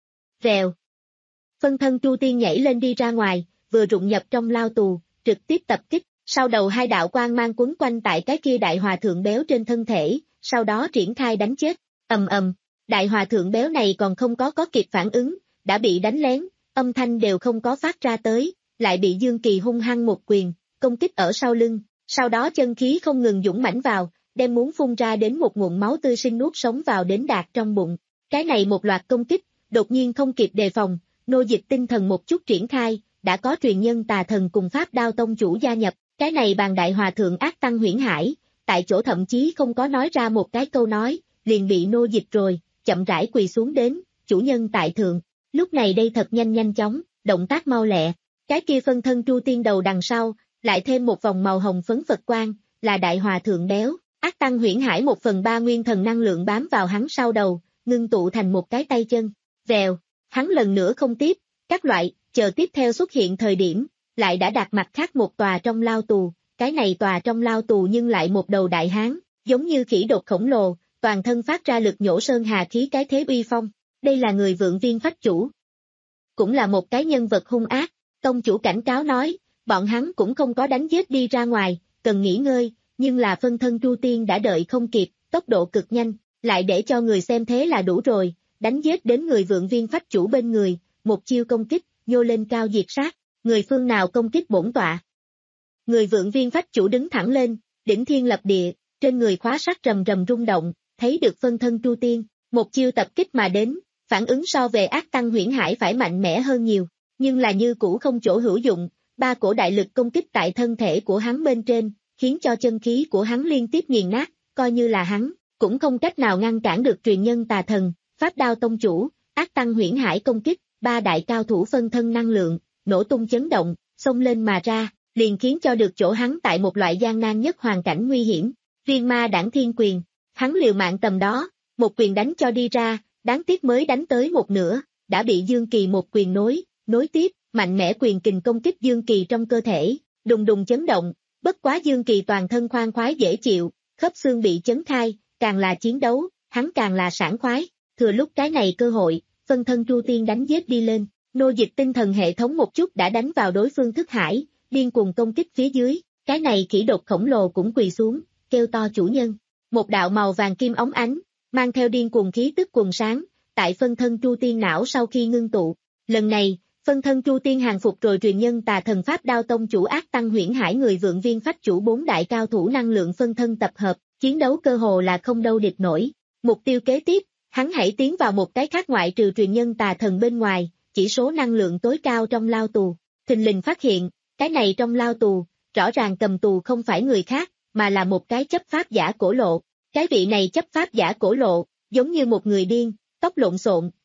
Vèo. Phân thân Tru Tiên nhảy lên đi ra ngoài, vừa rụng nhập trong lao tù, trực tiếp tập kích, sau đầu hai đạo quang mang quấn quanh tại cái kia đại hòa thượng béo trên thân thể, sau đó triển khai đánh chết, ầm ầm, đại hòa thượng béo này còn không có có kịp phản ứng, đã bị đánh lén, âm thanh đều không có phát ra tới, lại bị Dương Kỳ hung hăng một quyền, công kích ở sau lưng, sau đó chân khí không ngừng dũng mãnh vào, đem muốn phun ra đến một nguồn máu tươi sinh nuốt sống vào đến đạt trong bụng. Cái này một loạt công kích, đột nhiên không kịp đề phòng, nô dịch tinh thần một chút triển khai, đã có truyền nhân tà thần cùng pháp đao tông chủ gia nhập, cái này bàn đại hòa thượng ác tăng huyễn hải, tại chỗ thậm chí không có nói ra một cái câu nói, liền bị nô dịch rồi, chậm rãi quỳ xuống đến, chủ nhân tại thượng, lúc này đây thật nhanh nhanh chóng, động tác mau lẹ, cái kia phân thân Tru Tiên đầu đằng sau, lại thêm một vòng màu hồng phấn Phật quang, là đại hòa thượng béo, ác tăng huyễn hải một phần ba nguyên thần năng lượng bám vào hắn sau đầu, ngưng tụ thành một cái tay chân, vèo, hắn lần nữa không tiếp, các loại, chờ tiếp theo xuất hiện thời điểm, lại đã đặt mặt khác một tòa trong lao tù, cái này tòa trong lao tù nhưng lại một đầu đại hán, giống như khỉ đột khổng lồ, toàn thân phát ra lực nhổ sơn hà khí cái thế uy phong, đây là người vượng viên phách chủ. Cũng là một cái nhân vật hung ác, tông chủ cảnh cáo nói, bọn hắn cũng không có đánh giết đi ra ngoài, cần nghỉ ngơi, nhưng là phân thân Tru Tiên đã đợi không kịp, tốc độ cực nhanh, lại để cho người xem thế là đủ rồi, đánh giết đến người vượng viên phách chủ bên người, một chiêu công kích, nhô lên cao diệt sát, người phương nào công kích bổn tọa. Người vượng viên phách chủ đứng thẳng lên, đỉnh thiên lập địa, trên người khóa sắt rầm rầm rung động, thấy được phân thân Tru Tiên, một chiêu tập kích mà đến, phản ứng so về ác tăng huyễn hải phải mạnh mẽ hơn nhiều, nhưng là như cũ không chỗ hữu dụng, ba cổ đại lực công kích tại thân thể của hắn bên trên, khiến cho chân khí của hắn liên tiếp nghiền nát, coi như là hắn, cũng không cách nào ngăn cản được truyền nhân tà thần, pháp đao tông chủ, ác tăng huyễn hải công kích, ba đại cao thủ phân thân năng lượng, nổ tung chấn động, xông lên mà ra, liền khiến cho được chỗ hắn tại một loại gian nan nhất hoàn cảnh nguy hiểm, viên ma đảng thiên quyền, hắn liều mạng tầm đó, một quyền đánh cho đi ra, đáng tiếc mới đánh tới một nửa, đã bị Dương Kỳ một quyền nối, nối tiếp, mạnh mẽ quyền kình công kích Dương Kỳ trong cơ thể, đùng đùng chấn động, bất quá Dương Kỳ toàn thân khoan khoái dễ chịu, khớp xương bị chấn khai, càng là chiến đấu, hắn càng là sảng khoái, thừa lúc cái này cơ hội, phân thân Tru Tiên đánh giết đi lên, nô dịch tinh thần hệ thống một chút đã đánh vào đối phương thức hải, điên cuồng công kích phía dưới, cái này khỉ đột khổng lồ cũng quỳ xuống, kêu to chủ nhân, một đạo màu vàng kim óng ánh, mang theo điên cuồng khí tức cuồng sáng, tại phân thân Tru Tiên não sau khi ngưng tụ, lần này, phân thân Tru Tiên hàng phục rồi truyền nhân tà thần pháp đao tông chủ ác tăng huyễn hải người vượng viên phách chủ bốn đại cao thủ năng lượng phân thân tập hợp, chiến đấu cơ hồ là không đâu địch nổi, mục tiêu kế tiếp, hắn hãy tiến vào một cái khác ngoại trừ truyền nhân tà thần bên ngoài, chỉ số năng lượng tối cao trong lao tù, thình lình phát hiện, cái này trong lao tù, rõ ràng cầm tù không phải người khác, mà là một cái chấp pháp giả cổ lộ, cái vị này chấp pháp giả cổ lộ, giống như một người điên, tóc lộn xộn,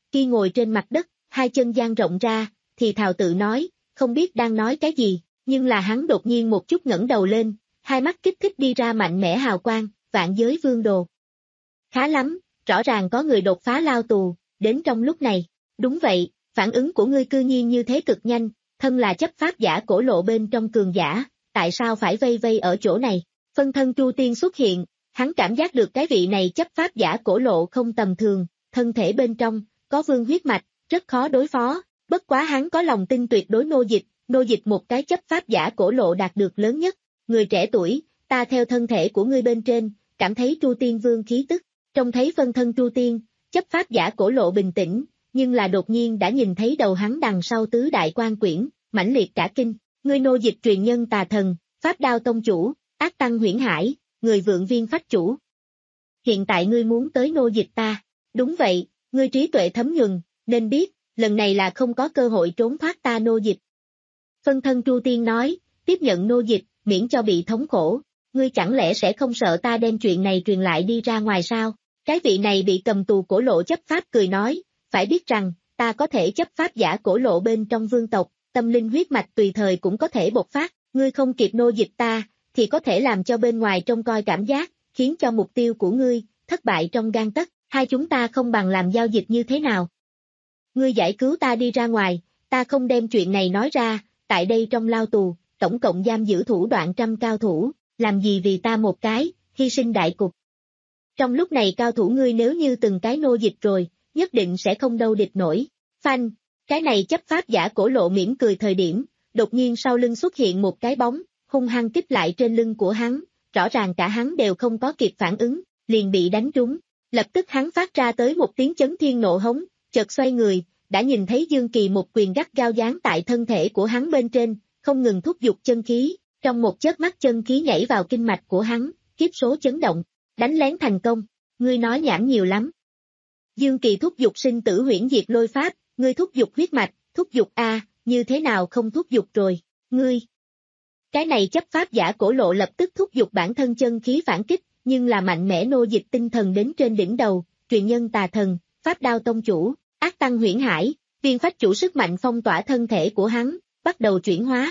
Khi ngồi trên mặt đất, hai chân dang rộng ra, thì thào tự nói, không biết đang nói cái gì, nhưng là hắn đột nhiên một chút ngẩng đầu lên, hai mắt kích thích đi ra mạnh mẽ hào quang, vạn giới vương đồ. Khá lắm, rõ ràng có người đột phá lao tù, đến trong lúc này. Đúng vậy, phản ứng của ngươi cư nhiên như thế cực nhanh, thân là chấp pháp giả cổ lộ bên trong cường giả, tại sao phải vây vây ở chỗ này? Phân thân Chu Tiên xuất hiện, hắn cảm giác được cái vị này chấp pháp giả cổ lộ không tầm thường, thân thể bên trong, có vương huyết mạch, rất khó đối phó, bất quá hắn có lòng tin tuyệt đối nô dịch, nô dịch một cái chấp pháp giả cổ lộ đạt được lớn nhất. Người trẻ tuổi, ta theo thân thể của ngươi bên trên, cảm thấy Chu Tiên Vương khí tức, trông thấy phân thân Chu Tiên, chấp pháp giả cổ lộ bình tĩnh, nhưng là đột nhiên đã nhìn thấy đầu hắn đằng sau tứ đại quan quyển, mãnh liệt cả kinh, ngươi nô dịch truyền nhân tà thần, pháp đao tông chủ, ác tăng huyễn hải, người vượng viên phách chủ. Hiện tại ngươi muốn tới nô dịch ta, đúng vậy, ngươi trí tuệ thấm nhuần, nên biết, lần này là không có cơ hội trốn thoát ta nô dịch. Phân thân Chu Tiên nói, tiếp nhận nô dịch, miễn cho bị thống khổ, ngươi chẳng lẽ sẽ không sợ ta đem chuyện này truyền lại đi ra ngoài sao? Cái vị này bị cầm tù cổ lộ chấp pháp cười nói, phải biết rằng, ta có thể chấp pháp giả cổ lộ bên trong vương tộc, tâm linh huyết mạch tùy thời cũng có thể bộc phát, ngươi không kịp nô dịch ta, thì có thể làm cho bên ngoài trông coi cảm giác, khiến cho mục tiêu của ngươi, thất bại trong gang tấc, hai chúng ta không bằng làm giao dịch như thế nào? Ngươi giải cứu ta đi ra ngoài, ta không đem chuyện này nói ra, tại đây trong lao tù, tổng cộng giam giữ thủ đoạn trăm cao thủ, làm gì vì ta một cái, hy sinh đại cục. Trong lúc này cao thủ ngươi nếu như từng cái nô dịch rồi, nhất định sẽ không đâu địch nổi. Phanh, cái này chấp pháp giả cổ lộ mỉm cười thời điểm, đột nhiên sau lưng xuất hiện một cái bóng, hung hăng kích lại trên lưng của hắn, rõ ràng cả hắn đều không có kịp phản ứng, liền bị đánh trúng. Lập tức hắn phát ra tới một tiếng chấn thiên nộ hống, chợt xoay người, đã nhìn thấy Dương Kỳ một quyền gắt gao dán tại thân thể của hắn bên trên, không ngừng thúc giục chân khí, trong một chớp mắt chân khí nhảy vào kinh mạch của hắn, kiếp số chấn động, đánh lén thành công, ngươi nói nhảm nhiều lắm. Dương Kỳ thúc giục sinh tử huyễn diệt lôi pháp, ngươi thúc giục huyết mạch, thúc giục A, như thế nào không thúc giục rồi, ngươi. Cái này chấp pháp giả cổ lộ lập tức thúc giục bản thân chân khí phản kích, nhưng là mạnh mẽ nô dịch tinh thần đến trên đỉnh đầu, truyền nhân tà thần, pháp đao tông chủ, ác tăng huyễn hải, viên phách chủ sức mạnh phong tỏa thân thể của hắn, bắt đầu chuyển hóa.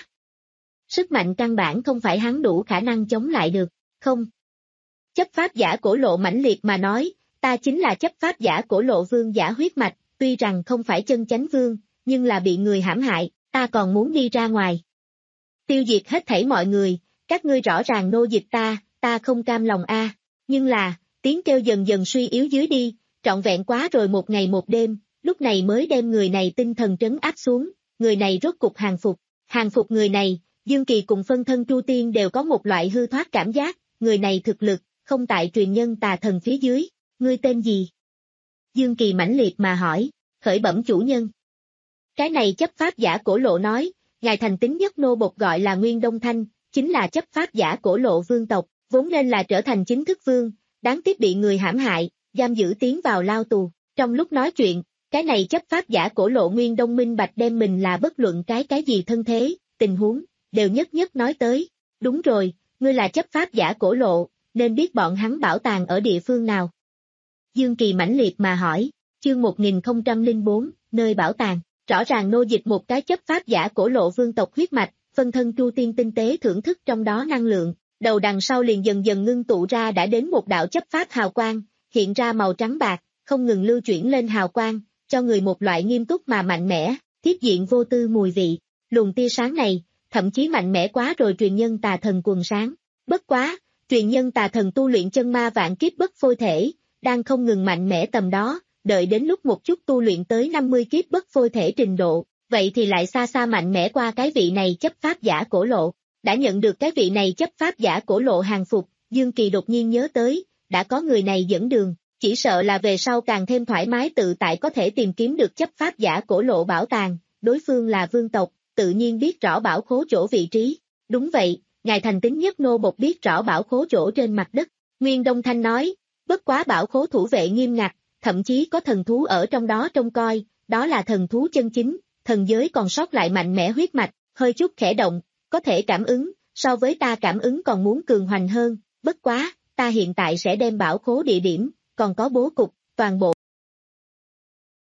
Sức mạnh căn bản không phải hắn đủ khả năng chống lại được, không. Chấp pháp giả cổ lộ mãnh liệt mà nói, ta chính là chấp pháp giả cổ lộ vương giả huyết mạch, tuy rằng không phải chân chánh vương, nhưng là bị người hãm hại, ta còn muốn đi ra ngoài. Tiêu diệt hết thảy mọi người, các ngươi rõ ràng nô dịch ta, ta không cam lòng a. Nhưng là, tiếng kêu dần dần suy yếu dưới đi, trọn vẹn quá rồi một ngày một đêm, lúc này mới đem người này tinh thần trấn áp xuống, người này rốt cục hàng phục, hàng phục người này, Dương Kỳ cùng phân thân Chu Tiên đều có một loại hư thoát cảm giác, người này thực lực, không tại truyền nhân tà thần phía dưới, ngươi tên gì? Dương Kỳ mãnh liệt mà hỏi, khởi bẩm chủ nhân. Cái này chấp pháp giả cổ lộ nói, ngài thành tín nhất nô bộc gọi là Nguyên Đông Thanh, chính là chấp pháp giả cổ lộ vương tộc, vốn nên là trở thành chính thức vương, đáng tiếc bị người hãm hại, giam giữ tiến vào lao tù. Trong lúc nói chuyện, cái này chấp pháp giả cổ lộ Nguyên Đông minh bạch đem mình là bất luận cái cái gì thân thế, tình huống, đều nhất nhất nói tới. Đúng rồi, ngươi là chấp pháp giả cổ lộ, nên biết bọn hắn bảo tàng ở địa phương nào. Dương Kỳ mãnh liệt mà hỏi, chương một nghìn không trăm lẻ bốn, nơi bảo tàng, rõ ràng nô dịch một cái chấp pháp giả cổ lộ vương tộc huyết mạch, phân thân Chu Tiên tinh tế thưởng thức trong đó năng lượng, đầu đằng sau liền dần dần ngưng tụ ra đã đến một đạo chấp pháp hào quang, hiện ra màu trắng bạc, không ngừng lưu chuyển lên hào quang, cho người một loại nghiêm túc mà mạnh mẽ, thiết diện vô tư mùi vị. Luồng tia sáng này, thậm chí mạnh mẽ quá rồi truyền nhân tà thần quần sáng. Bất quá, truyền nhân tà thần tu luyện chân ma vạn kiếp bất phôi thể, đang không ngừng mạnh mẽ tầm đó, đợi đến lúc một chút tu luyện tới năm mươi kiếp bất phôi thể trình độ, vậy thì lại xa xa mạnh mẽ qua cái vị này chấp pháp giả cổ lộ. Đã nhận được cái vị này chấp pháp giả cổ lộ hàng phục, Dương Kỳ đột nhiên nhớ tới, đã có người này dẫn đường, chỉ sợ là về sau càng thêm thoải mái tự tại có thể tìm kiếm được chấp pháp giả cổ lộ bảo tàng, đối phương là vương tộc, tự nhiên biết rõ bảo khố chỗ vị trí. Đúng vậy, ngài thành tín nhất nô bộc biết rõ bảo khố chỗ trên mặt đất. Nguyên Đông Thanh nói, bất quá bảo khố thủ vệ nghiêm ngặt, thậm chí có thần thú ở trong đó trông coi, đó là thần thú chân chính, thần giới còn sót lại mạnh mẽ huyết mạch, hơi chút khẽ động, có thể cảm ứng, so với ta cảm ứng còn muốn cường hoành hơn, bất quá, ta hiện tại sẽ đem bảo khố địa điểm, còn có bố cục, toàn bộ.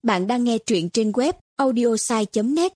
Bạn đang nghe truyện trên web audiosai chấm net.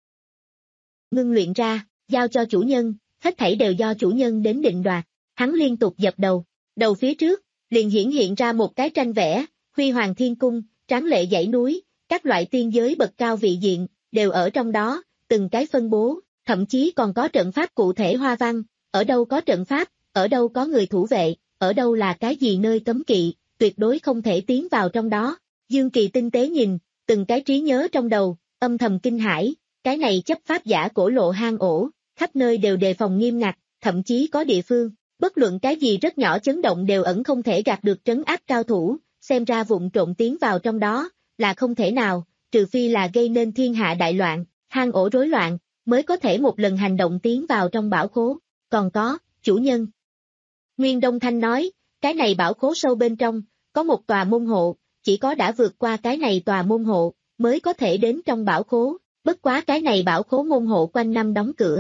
Ngưng luyện ra, giao cho chủ nhân, hết thảy đều do chủ nhân đến định đoạt. Hắn liên tục dập đầu, đầu phía trước, liền hiển hiện ra một cái tranh vẽ, huy hoàng thiên cung, tráng lệ dãy núi, các loại tiên giới bậc cao vị diện, đều ở trong đó, từng cái phân bố, thậm chí còn có trận pháp cụ thể hoa văn, ở đâu có trận pháp, ở đâu có người thủ vệ, ở đâu là cái gì nơi cấm kỵ, tuyệt đối không thể tiến vào trong đó. Dương Kỳ tinh tế nhìn, từng cái trí nhớ trong đầu, âm thầm kinh hãi, cái này chấp pháp giả cổ lộ hang ổ, khắp nơi đều đề phòng nghiêm ngặt, thậm chí có địa phương, bất luận cái gì rất nhỏ chấn động đều ẩn không thể gạt được trấn áp cao thủ, xem ra vụng trộn tiến vào trong đó, là không thể nào, trừ phi là gây nên thiên hạ đại loạn, hang ổ rối loạn, mới có thể một lần hành động tiến vào trong bảo khố, còn có, chủ nhân. Nguyên Đông Thanh nói, cái này bảo khố sâu bên trong, có một tòa môn hộ, chỉ có đã vượt qua cái này tòa môn hộ, mới có thể đến trong bảo khố, bất quá cái này bảo khố môn hộ quanh năm đóng cửa.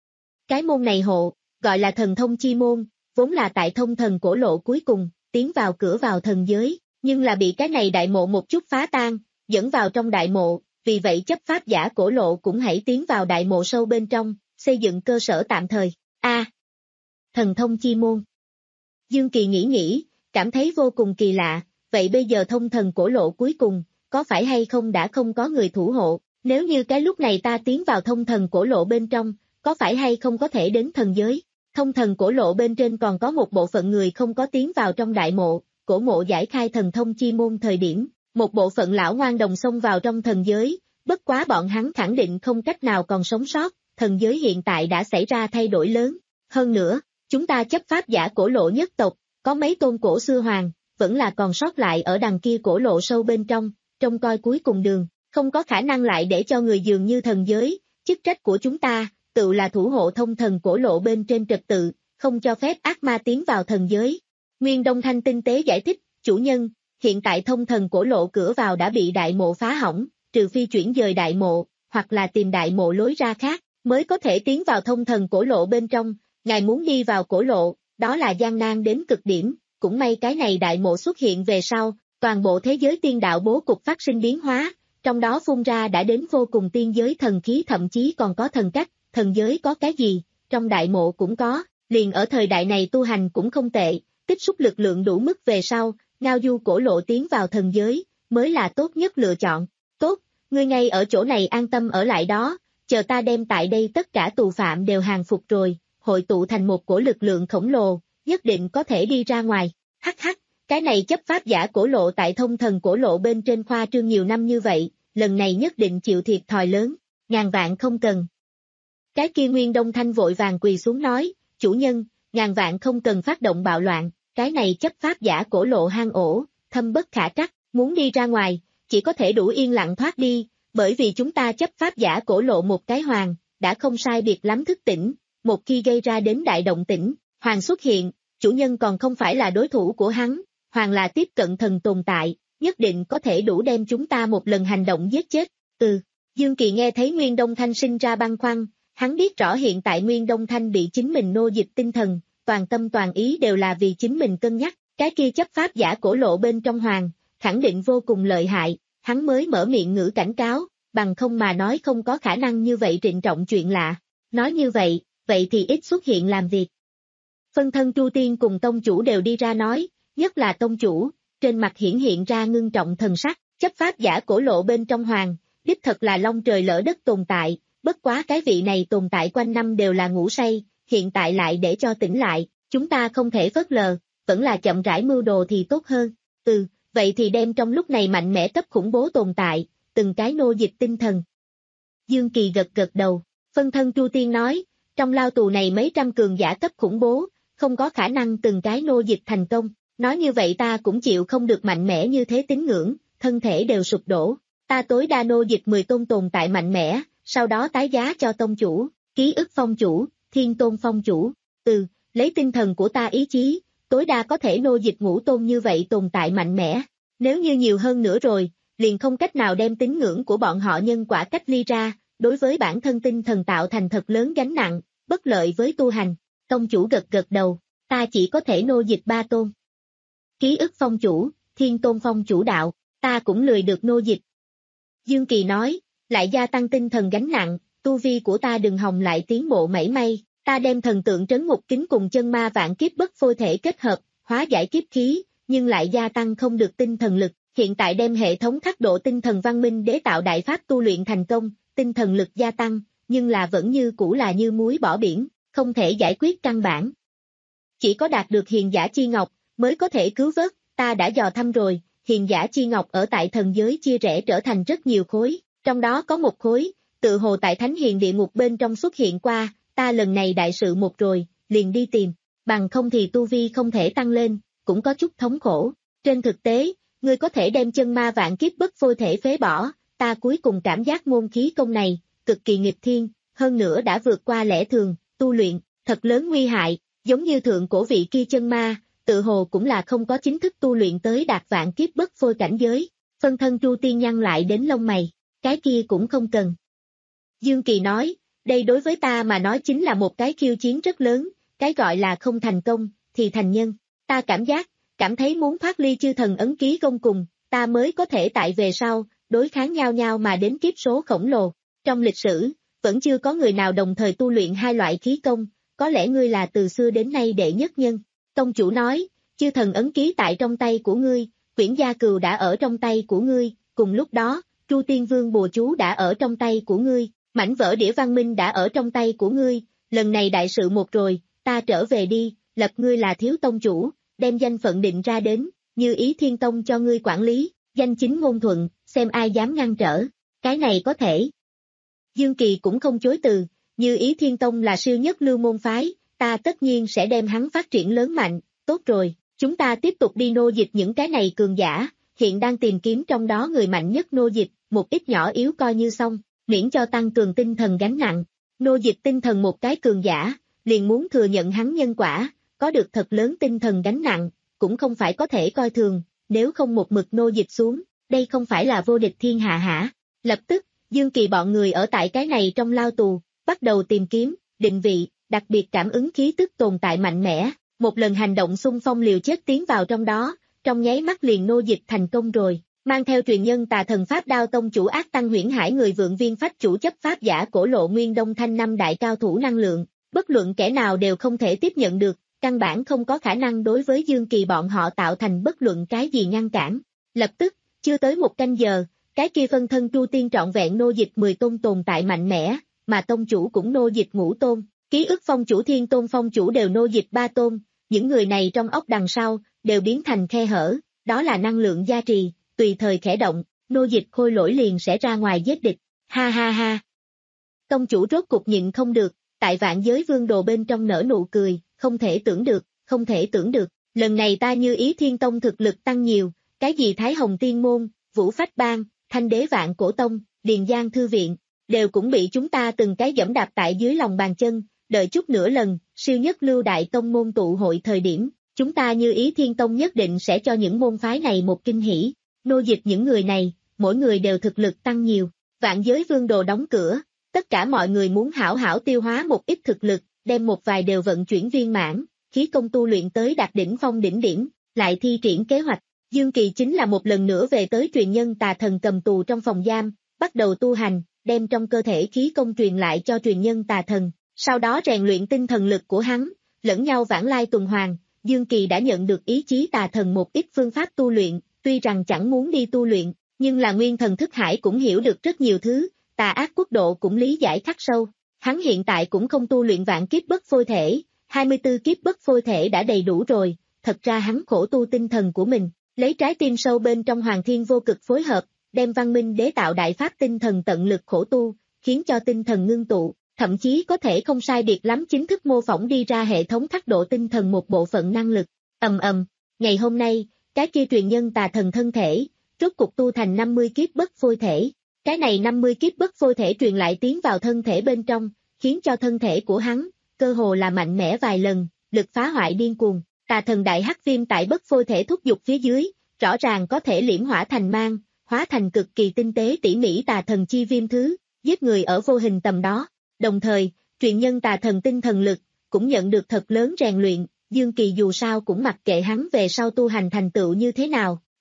Cái môn này hộ, gọi là thần thông chi môn, vốn là tại thông thần cổ lộ cuối cùng, tiến vào cửa vào thần giới, nhưng là bị cái này đại mộ một chút phá tan, dẫn vào trong đại mộ, vì vậy chấp pháp giả cổ lộ cũng hãy tiến vào đại mộ sâu bên trong, xây dựng cơ sở tạm thời. A. À, thần thông chi môn. Dương Kỳ nghĩ nghĩ, cảm thấy vô cùng kỳ lạ, vậy bây giờ thông thần cổ lộ cuối cùng, có phải hay không đã không có người thủ hộ, nếu như cái lúc này ta tiến vào thông thần cổ lộ bên trong, có phải hay không có thể đến thần giới? Thông thần cổ lộ bên trên còn có một bộ phận người không có tiến vào trong đại mộ, cổ mộ giải khai thần thông chi môn thời điểm, một bộ phận lão ngoan đồng xông vào trong thần giới, bất quá bọn hắn khẳng định không cách nào còn sống sót, thần giới hiện tại đã xảy ra thay đổi lớn. Hơn nữa, chúng ta chấp pháp giả cổ lộ nhất tộc, có mấy tôn cổ xưa hoàng, vẫn là còn sót lại ở đằng kia cổ lộ sâu bên trong, trông coi cuối cùng đường, không có khả năng lại để cho người dường như thần giới, chức trách của chúng ta, tự là thủ hộ thông thần cổ lộ bên trên trật tự, không cho phép ác ma tiến vào thần giới. Nguyên Đông Thanh tinh tế giải thích, chủ nhân, hiện tại thông thần cổ lộ cửa vào đã bị đại mộ phá hỏng, trừ phi chuyển dời đại mộ, hoặc là tìm đại mộ lối ra khác, mới có thể tiến vào thông thần cổ lộ bên trong, ngài muốn đi vào cổ lộ, đó là gian nan đến cực điểm, cũng may cái này đại mộ xuất hiện về sau, toàn bộ thế giới tiên đạo bố cục phát sinh biến hóa, trong đó phun ra đã đến vô cùng tiên giới thần khí thậm chí còn có thần cách, thần giới có cái gì, trong đại mộ cũng có, liền ở thời đại này tu hành cũng không tệ, tích xúc lực lượng đủ mức về sau, ngao du cổ lộ tiến vào thần giới, mới là tốt nhất lựa chọn. Tốt, ngươi ngay ở chỗ này an tâm ở lại đó, chờ ta đem tại đây tất cả tù phạm đều hàng phục rồi, hội tụ thành một cổ lực lượng khổng lồ, nhất định có thể đi ra ngoài. Hắc hắc, cái này chấp pháp giả cổ lộ tại thông thần cổ lộ bên trên khoa trương nhiều năm như vậy, lần này nhất định chịu thiệt thòi lớn, ngàn vạn không cần. Cái kia Nguyên Đông Thanh vội vàng quỳ xuống nói, chủ nhân, ngàn vạn không cần phát động bạo loạn, cái này chấp pháp giả cổ lộ hang ổ, thâm bất khả trắc, muốn đi ra ngoài, chỉ có thể đủ yên lặng thoát đi, bởi vì chúng ta chấp pháp giả cổ lộ một cái hoàng, đã không sai biệt lắm thức tỉnh, một khi gây ra đến đại động tĩnh, hoàng xuất hiện, chủ nhân còn không phải là đối thủ của hắn, hoàng là tiếp cận thần tồn tại, nhất định có thể đủ đem chúng ta một lần hành động giết chết. Ừ, Dương Kỳ nghe thấy Nguyên Đông Thanh sinh ra băn khoăn, hắn biết rõ hiện tại Nguyên Đông Thanh bị chính mình nô dịch tinh thần, toàn tâm toàn ý đều là vì chính mình cân nhắc, cái kia chấp pháp giả cổ lộ bên trong hoàng, khẳng định vô cùng lợi hại, hắn mới mở miệng ngữ cảnh cáo, bằng không mà nói không có khả năng như vậy trịnh trọng chuyện lạ, nói như vậy, vậy thì ít xuất hiện làm việc. Phân thân Chu Tiên cùng tông chủ đều đi ra nói, nhất là tông chủ, trên mặt hiển hiện ra ngưng trọng thần sắc, chấp pháp giả cổ lộ bên trong hoàng, đích thật là long trời lỡ đất tồn tại, bất quá cái vị này tồn tại quanh năm đều là ngủ say, hiện tại lại để cho tỉnh lại, chúng ta không thể phớt lờ, vẫn là chậm rãi mưu đồ thì tốt hơn. Ừ, vậy thì đem trong lúc này mạnh mẽ cấp khủng bố tồn tại, từng cái nô dịch tinh thần. Dương Kỳ gật gật đầu, phân thân Chu Tiên nói, trong lao tù này mấy trăm cường giả cấp khủng bố, không có khả năng từng cái nô dịch thành công, nói như vậy ta cũng chịu không được mạnh mẽ như thế tín ngưỡng, thân thể đều sụp đổ, ta tối đa nô dịch mười tôn tồn tại mạnh mẽ, sau đó tái giá cho tông chủ, ký ức phong chủ, thiên tôn phong chủ, từ, lấy tinh thần của ta ý chí, tối đa có thể nô dịch ngũ tôn như vậy tồn tại mạnh mẽ, nếu như nhiều hơn nữa rồi, liền không cách nào đem tín ngưỡng của bọn họ nhân quả cách ly ra, đối với bản thân tinh thần tạo thành thật lớn gánh nặng, bất lợi với tu hành. Tông chủ gật gật đầu, ta chỉ có thể nô dịch ba tôn. Ký ức phong chủ, thiên tôn phong chủ đạo, ta cũng lười được nô dịch. Dương Kỳ nói, lại gia tăng tinh thần gánh nặng, tu vi của ta đừng hòng lại tiến bộ mảy may, ta đem thần tượng trấn ngục kính cùng chân ma vạn kiếp bất phôi thể kết hợp, hóa giải kiếp khí, nhưng lại gia tăng không được tinh thần lực, hiện tại đem hệ thống khắc độ tinh thần văn minh đế tạo đại pháp tu luyện thành công, tinh thần lực gia tăng, nhưng là vẫn như cũ là như muối bỏ biển, không thể giải quyết căn bản. Chỉ có đạt được hiền giả chi ngọc, mới có thể cứu vớt, ta đã dò thăm rồi, hiền giả chi ngọc ở tại thần giới chia rẽ trở thành rất nhiều khối, trong đó có một khối, tự hồ tại thánh hiền địa ngục bên trong xuất hiện qua, ta lần này đại sự một rồi, liền đi tìm, bằng không thì tu vi không thể tăng lên, cũng có chút thống khổ. Trên thực tế, ngươi có thể đem chân ma vạn kiếp bất phôi thể phế bỏ, ta cuối cùng cảm giác môn khí công này, cực kỳ nghịch thiên, hơn nữa đã vượt qua lẽ thường, tu luyện, thật lớn nguy hại, giống như thượng cổ vị kia chân ma, tự hồ cũng là không có chính thức tu luyện tới đạt vạn kiếp bất phôi cảnh giới, phân thân Chu Tiên nhăn lại đến lông mày, cái kia cũng không cần. Dương Kỳ nói, đây đối với ta mà nói chính là một cái khiêu chiến rất lớn, cái gọi là không thành công, thì thành nhân, ta cảm giác, cảm thấy muốn thoát ly chư thần ấn ký công cùng, ta mới có thể tại về sau, đối kháng nhau nhau mà đến kiếp số khổng lồ. Trong lịch sử, vẫn chưa có người nào đồng thời tu luyện hai loại khí công, có lẽ ngươi là từ xưa đến nay đệ nhất nhân. Tông chủ nói, chư thần ấn ký tại trong tay của ngươi, Quyển Gia Cừu đã ở trong tay của ngươi, cùng lúc đó, Tru Tiên Vương bùa chú đã ở trong tay của ngươi, mảnh vỡ đĩa văn minh đã ở trong tay của ngươi, lần này đại sự một rồi, ta trở về đi, lập ngươi là thiếu tông chủ, đem danh phận định ra đến, Như Ý Thiên Tông cho ngươi quản lý, danh chính ngôn thuận, xem ai dám ngăn trở, cái này có thể. Dương Kỳ cũng không chối từ, Như Ý Thiên Tông là siêu nhất lưu môn phái, ta tất nhiên sẽ đem hắn phát triển lớn mạnh, tốt rồi, chúng ta tiếp tục đi nô dịch những cái này cường giả, hiện đang tìm kiếm trong đó người mạnh nhất nô dịch, một ít nhỏ yếu coi như xong, miễn cho tăng cường tinh thần gánh nặng, nô dịch tinh thần một cái cường giả, liền muốn thừa nhận hắn nhân quả, có được thật lớn tinh thần gánh nặng, cũng không phải có thể coi thường, nếu không một mực nô dịch xuống, đây không phải là vô địch thiên hạ hả? Lập tức, Dương Kỳ bọn người ở tại cái này trong lao tù, bắt đầu tìm kiếm, định vị, đặc biệt cảm ứng khí tức tồn tại mạnh mẽ, một lần hành động xung phong liều chết tiến vào trong đó, trong nháy mắt liền nô dịch thành công rồi, mang theo truyền nhân Tà Thần Pháp Đao tông chủ Ác Tăng Huyễn Hải người vượng viên phách chủ chấp pháp giả cổ lộ Nguyên Đông Thanh năm đại cao thủ năng lượng, bất luận kẻ nào đều không thể tiếp nhận được, căn bản không có khả năng đối với Dương Kỳ bọn họ tạo thành bất luận cái gì ngăn cản. Lập tức, chưa tới một canh giờ, cái kia phân thân Tru Tiên trọn vẹn nô dịch mười tôn tồn tại mạnh mẽ, mà tông chủ cũng nô dịch ngũ tôn, ký ức phong chủ Thiên Tôn phong chủ đều nô dịch ba tôn, những người này trong ốc đằng sau, đều biến thành khe hở, đó là năng lượng gia trì, tùy thời khẽ động, nô dịch khôi lỗi liền sẽ ra ngoài giết địch, ha ha ha. Tông chủ rốt cục nhịn không được, tại Vạn Giới Vương Đồ bên trong nở nụ cười, không thể tưởng được, không thể tưởng được, lần này ta Như Ý Thiên Tông thực lực tăng nhiều, cái gì Thái Hồng Tiên Môn, Vũ Phách Bang, Thanh Đế Vạn Cổ Tông, Điền Giang Thư Viện, đều cũng bị chúng ta từng cái giẫm đạp tại dưới lòng bàn chân, đợi chút nữa lần, siêu nhất lưu đại tông môn tụ hội thời điểm, chúng ta Như Ý Thiên Tông nhất định sẽ cho những môn phái này một kinh hỉ, nô dịch những người này, mỗi người đều thực lực tăng nhiều, Vạn Giới Vương Đồ đóng cửa, tất cả mọi người muốn hảo hảo tiêu hóa một ít thực lực, đem một vài đều vận chuyển viên mãn, khí công tu luyện tới đạt đỉnh phong đỉnh điểm, lại thi triển kế hoạch. Dương Kỳ chính là một lần nữa về tới truyền nhân Tà Thần cầm tù trong phòng giam, bắt đầu tu hành, đem trong cơ thể khí công truyền lại cho truyền nhân Tà Thần, sau đó rèn luyện tinh thần lực của hắn, lẫn nhau vãng lai tuần hoàn. Dương Kỳ đã nhận được ý chí Tà Thần một ít phương pháp tu luyện, tuy rằng chẳng muốn đi tu luyện, nhưng là nguyên thần thức hải cũng hiểu được rất nhiều thứ, tà ác quốc độ cũng lý giải khắc sâu. Hắn hiện tại cũng không tu luyện vạn kiếp bất phôi thể, hai mươi tư kiếp bất phôi thể đã đầy đủ rồi, thật ra hắn khổ tu tinh thần của mình, lấy trái tim sâu bên trong Hoàng Thiên Vô Cực phối hợp, đem văn minh đế tạo đại pháp tinh thần tận lực khổ tu, khiến cho tinh thần ngưng tụ, thậm chí có thể không sai biệt lắm chính thức mô phỏng đi ra hệ thống thác độ tinh thần một bộ phận năng lực. Ầm ầm, ngày hôm nay, cái kia truyền nhân Tà Thần thân thể, rốt cục tu thành năm mươi kiếp bất phôi thể. Cái này năm mươi kiếp bất phôi thể truyền lại tiến vào thân thể bên trong, khiến cho thân thể của hắn, cơ hồ là mạnh mẽ vài lần, lực phá hoại điên cuồng. Tà Thần đại hắc viêm tại bất phôi thể thúc giục phía dưới, rõ ràng có thể liễm hỏa thành mang, hóa thành cực kỳ tinh tế tỉ mỉ Tà Thần chi viêm thứ, giết người ở vô hình tầm đó. Đồng thời, truyền nhân Tà Thần tinh thần lực, cũng nhận được thật lớn rèn luyện, Dương Kỳ dù sao cũng mặc kệ hắn về sau tu hành thành tựu như thế nào,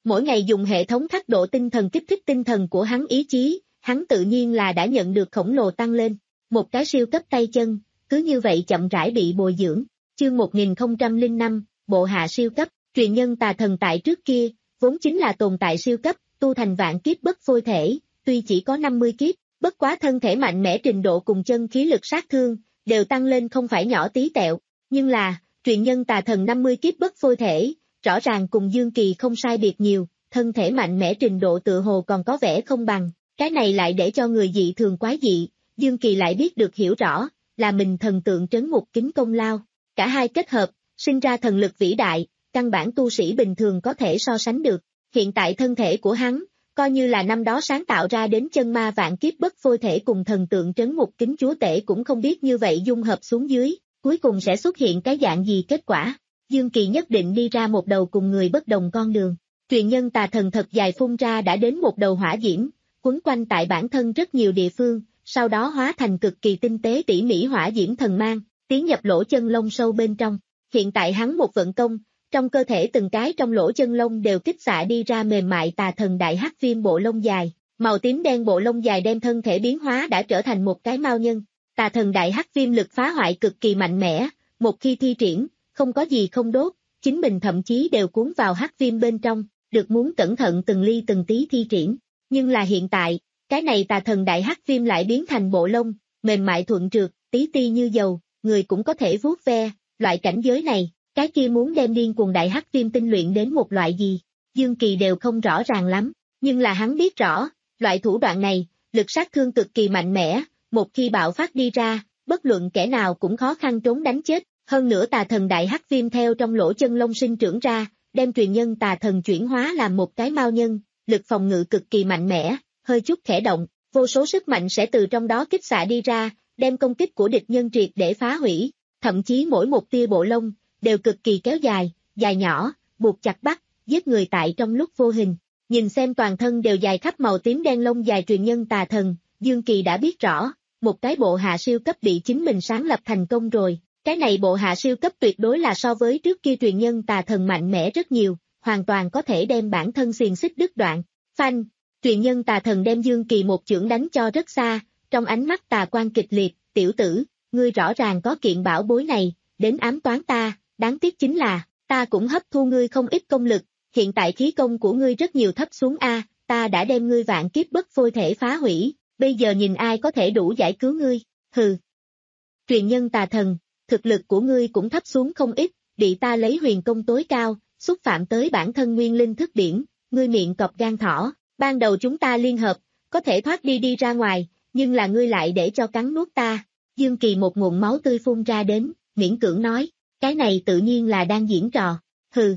Mỗi ngày dùng hệ thống thác độ tinh thần kích thích tinh thần của hắn ý chí, hắn tự nhiên là đã nhận được khổng lồ tăng lên. Một cái siêu cấp tay chân, cứ như vậy chậm rãi bị bồi dưỡng. Chương một nghìn không trăm lẻ năm, bộ hạ siêu cấp, truyền nhân tà thần tại trước kia, vốn chính là tồn tại siêu cấp, tu thành vạn kiếp bất phôi thể, tuy chỉ có năm mươi kiếp, bất quá thân thể mạnh mẽ trình độ cùng chân khí lực sát thương, đều tăng lên không phải nhỏ tí tẹo, nhưng là, truyền nhân tà thần năm mươi kiếp bất phôi thể, rõ ràng cùng Dương Kỳ không sai biệt nhiều, thân thể mạnh mẽ trình độ tựa hồ còn có vẻ không bằng, cái này lại để cho người dị thường quái dị, Dương Kỳ lại biết được hiểu rõ, là mình thần tượng trấn ngục kính công lao, cả hai kết hợp, sinh ra thần lực vĩ đại, căn bản tu sĩ bình thường có thể so sánh được, hiện tại thân thể của hắn, coi như là năm đó sáng tạo ra đến chân ma vạn kiếp bất phôi thể cùng thần tượng trấn ngục kính chúa tể cũng không biết như vậy dung hợp xuống dưới, cuối cùng sẽ xuất hiện cái dạng gì kết quả. Dương Kỳ nhất định đi ra một đầu cùng người bất đồng con đường. Truyền nhân tà thần thật dài phun ra đã đến một đầu hỏa diễm, quấn quanh tại bản thân rất nhiều địa phương, sau đó hóa thành cực kỳ tinh tế tỉ mỉ hỏa diễm thần mang, tiến nhập lỗ chân lông sâu bên trong. Hiện tại hắn một vận công, trong cơ thể từng cái trong lỗ chân lông đều kích xạ đi ra mềm mại tà thần đại hắc viêm bộ lông dài, màu tím đen bộ lông dài đem thân thể biến hóa đã trở thành một cái mao nhân. Tà thần đại hắc viêm lực phá hoại cực kỳ mạnh mẽ, một khi thi triển, không có gì không đốt, chính mình thậm chí đều cuốn vào hắc viêm bên trong, được muốn cẩn thận từng ly từng tí thi triển. Nhưng là hiện tại, cái này tà thần đại hắc viêm lại biến thành bộ lông, mềm mại thuận trượt, tí ti như dầu, người cũng có thể vuốt ve, loại cảnh giới này, cái kia muốn đem điên cuồng đại hắc viêm tinh luyện đến một loại gì, Dương Kỳ đều không rõ ràng lắm, nhưng là hắn biết rõ, loại thủ đoạn này, lực sát thương cực kỳ mạnh mẽ, một khi bạo phát đi ra, bất luận kẻ nào cũng khó khăn trốn đánh chết. Hơn nữa tà thần đại hắc viêm theo trong lỗ chân lông sinh trưởng ra, đem truyền nhân tà thần chuyển hóa làm một cái mao nhân, lực phòng ngự cực kỳ mạnh mẽ, hơi chút khẽ động, vô số sức mạnh sẽ từ trong đó kích xạ đi ra, đem công kích của địch nhân triệt để phá hủy, thậm chí mỗi một tia bộ lông, đều cực kỳ kéo dài, dài nhỏ, buộc chặt bắt, giết người tại trong lúc vô hình. Nhìn xem toàn thân đều dài khắp màu tím đen lông dài truyền nhân tà thần, Dương Kỳ đã biết rõ, một cái bộ hạ siêu cấp bị chính mình sáng lập thành công rồi. Cái này bộ hạ siêu cấp tuyệt đối là so với trước kia truyền nhân tà thần mạnh mẽ rất nhiều, hoàn toàn có thể đem bản thân xiềng xích đứt đoạn. Phanh, truyền nhân tà thần đem Dương Kỳ một chưởng đánh cho rất xa, trong ánh mắt tà quan kịch liệt, tiểu tử, ngươi rõ ràng có kiện bảo bối này, đến ám toán ta, đáng tiếc chính là, ta cũng hấp thu ngươi không ít công lực, hiện tại khí công của ngươi rất nhiều thấp xuống a, ta đã đem ngươi vạn kiếp bất phôi thể phá hủy, bây giờ nhìn ai có thể đủ giải cứu ngươi, hừ. Truyền nhân tà thần, thực lực của ngươi cũng thấp xuống không ít, bị ta lấy huyền công tối cao, xúc phạm tới bản thân nguyên linh thức điển, ngươi miệng cọp gan thỏ, ban đầu chúng ta liên hợp, có thể thoát đi đi ra ngoài, nhưng là ngươi lại để cho cắn nuốt ta. Dương Kỳ một ngụm máu tươi phun ra đến, miễn cưỡng nói, cái này tự nhiên là đang diễn trò, hừ.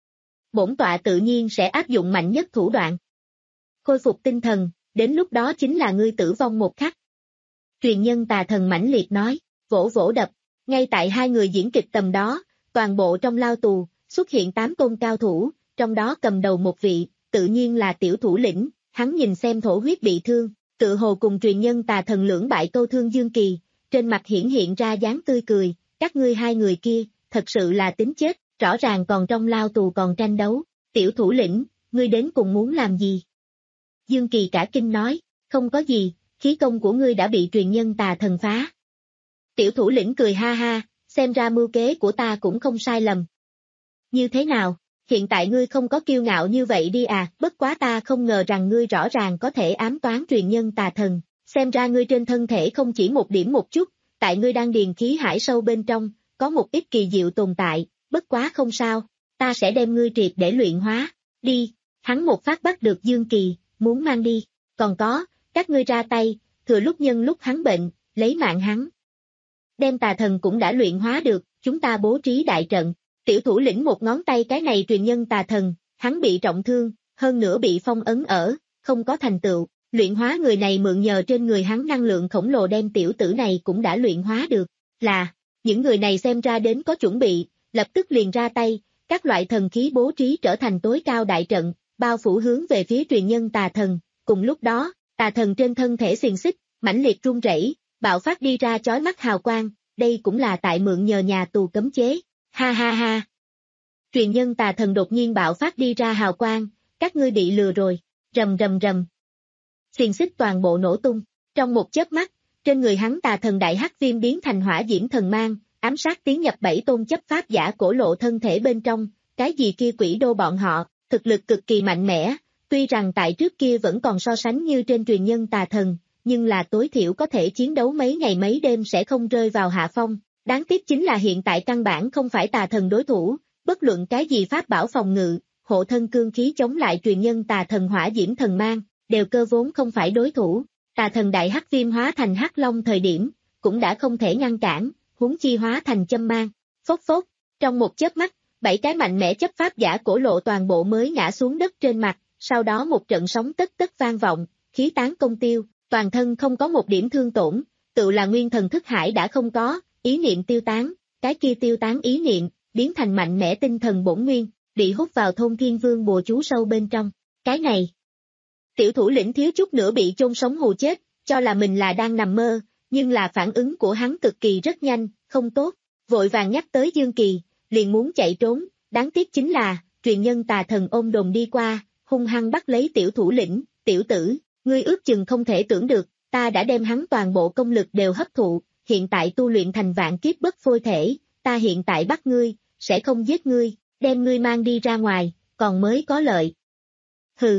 Bổn tọa tự nhiên sẽ áp dụng mạnh nhất thủ đoạn. Khôi phục tinh thần, đến lúc đó chính là ngươi tử vong một khắc. Truyền nhân tà thần mãnh liệt nói, vỗ vỗ đập. Ngay tại hai người diễn kịch tầm đó, toàn bộ trong lao tù, xuất hiện tám tôn cao thủ, trong đó cầm đầu một vị, tự nhiên là tiểu thủ lĩnh, hắn nhìn xem thổ huyết bị thương, tự hồ cùng truyền nhân tà thần lưỡng bại câu thương Dương Kỳ, trên mặt hiển hiện ra dáng tươi cười, các ngươi hai người kia, thật sự là tính chết, rõ ràng còn trong lao tù còn tranh đấu, tiểu thủ lĩnh, ngươi đến cùng muốn làm gì? Dương Kỳ cả kinh nói, không có gì, khí công của ngươi đã bị truyền nhân tà thần phá. Tiểu thủ lĩnh cười ha ha, xem ra mưu kế của ta cũng không sai lầm. Như thế nào, hiện tại ngươi không có kiêu ngạo như vậy đi à, bất quá ta không ngờ rằng ngươi rõ ràng có thể ám toán truyền nhân tà thần, xem ra ngươi trên thân thể không chỉ một điểm một chút, tại ngươi đang điền khí hải sâu bên trong, có một ít kỳ diệu tồn tại, bất quá không sao, ta sẽ đem ngươi triệt để luyện hóa, đi, hắn một phát bắt được Dương Kỳ, muốn mang đi, còn có, các ngươi ra tay, thừa lúc nhân lúc hắn bệnh, lấy mạng hắn. Đem tà thần cũng đã luyện hóa được, chúng ta bố trí đại trận, tiểu thủ lĩnh một ngón tay cái này truyền nhân tà thần, hắn bị trọng thương, hơn nữa bị phong ấn ở, không có thành tựu, luyện hóa người này mượn nhờ trên người hắn năng lượng khổng lồ đem tiểu tử này cũng đã luyện hóa được, là, những người này xem ra đến có chuẩn bị, lập tức liền ra tay, các loại thần khí bố trí trở thành tối cao đại trận, bao phủ hướng về phía truyền nhân tà thần, cùng lúc đó, tà thần trên thân thể xiềng xích, mãnh liệt run rẩy, bạo phát đi ra chói mắt hào quang, đây cũng là tại mượn nhờ nhà tù cấm chế, ha ha ha. Truyền nhân tà thần đột nhiên bạo phát đi ra hào quang, các ngươi bị lừa rồi, rầm rầm rầm. Xiềng xích toàn bộ nổ tung, trong một chớp mắt, trên người hắn tà thần đại hắc viêm biến thành hỏa diễm thần mang, ám sát tiến nhập bảy tôn chấp pháp giả cổ lộ thân thể bên trong, cái gì kia quỷ đô bọn họ, thực lực cực kỳ mạnh mẽ, tuy rằng tại trước kia vẫn còn so sánh như trên truyền nhân tà thần, nhưng là tối thiểu có thể chiến đấu mấy ngày mấy đêm sẽ không rơi vào hạ phong, đáng tiếc chính là hiện tại căn bản không phải tà thần đối thủ, bất luận cái gì pháp bảo phòng ngự, hộ thân cương khí chống lại truyền nhân tà thần hỏa diễm thần mang, đều cơ vốn không phải đối thủ, tà thần đại hắc viêm hóa thành hắc long thời điểm, cũng đã không thể ngăn cản, huống chi hóa thành châm mang, phốc phốc, trong một chớp mắt, bảy cái mạnh mẽ chấp pháp giả cổ lộ toàn bộ mới ngã xuống đất trên mặt, sau đó một trận sóng tất tất vang vọng, khí tán công tiêu, toàn thân không có một điểm thương tổn, tự là nguyên thần thức hải đã không có, ý niệm tiêu tán, cái kia tiêu tán ý niệm, biến thành mạnh mẽ tinh thần bổn nguyên, bị hút vào thôn thiên vương bùa chú sâu bên trong, cái này. Tiểu thủ lĩnh thiếu chút nữa bị chôn sống hù chết, cho là mình là đang nằm mơ, nhưng là phản ứng của hắn cực kỳ rất nhanh, không tốt, vội vàng nhắc tới Dương Kỳ, liền muốn chạy trốn, đáng tiếc chính là, truyền nhân tà thần ôm đồn đi qua, hung hăng bắt lấy tiểu thủ lĩnh, tiểu tử, ngươi ước chừng không thể tưởng được, ta đã đem hắn toàn bộ công lực đều hấp thụ, hiện tại tu luyện thành vạn kiếp bất phôi thể, ta hiện tại bắt ngươi, sẽ không giết ngươi, đem ngươi mang đi ra ngoài, còn mới có lợi. Hừ.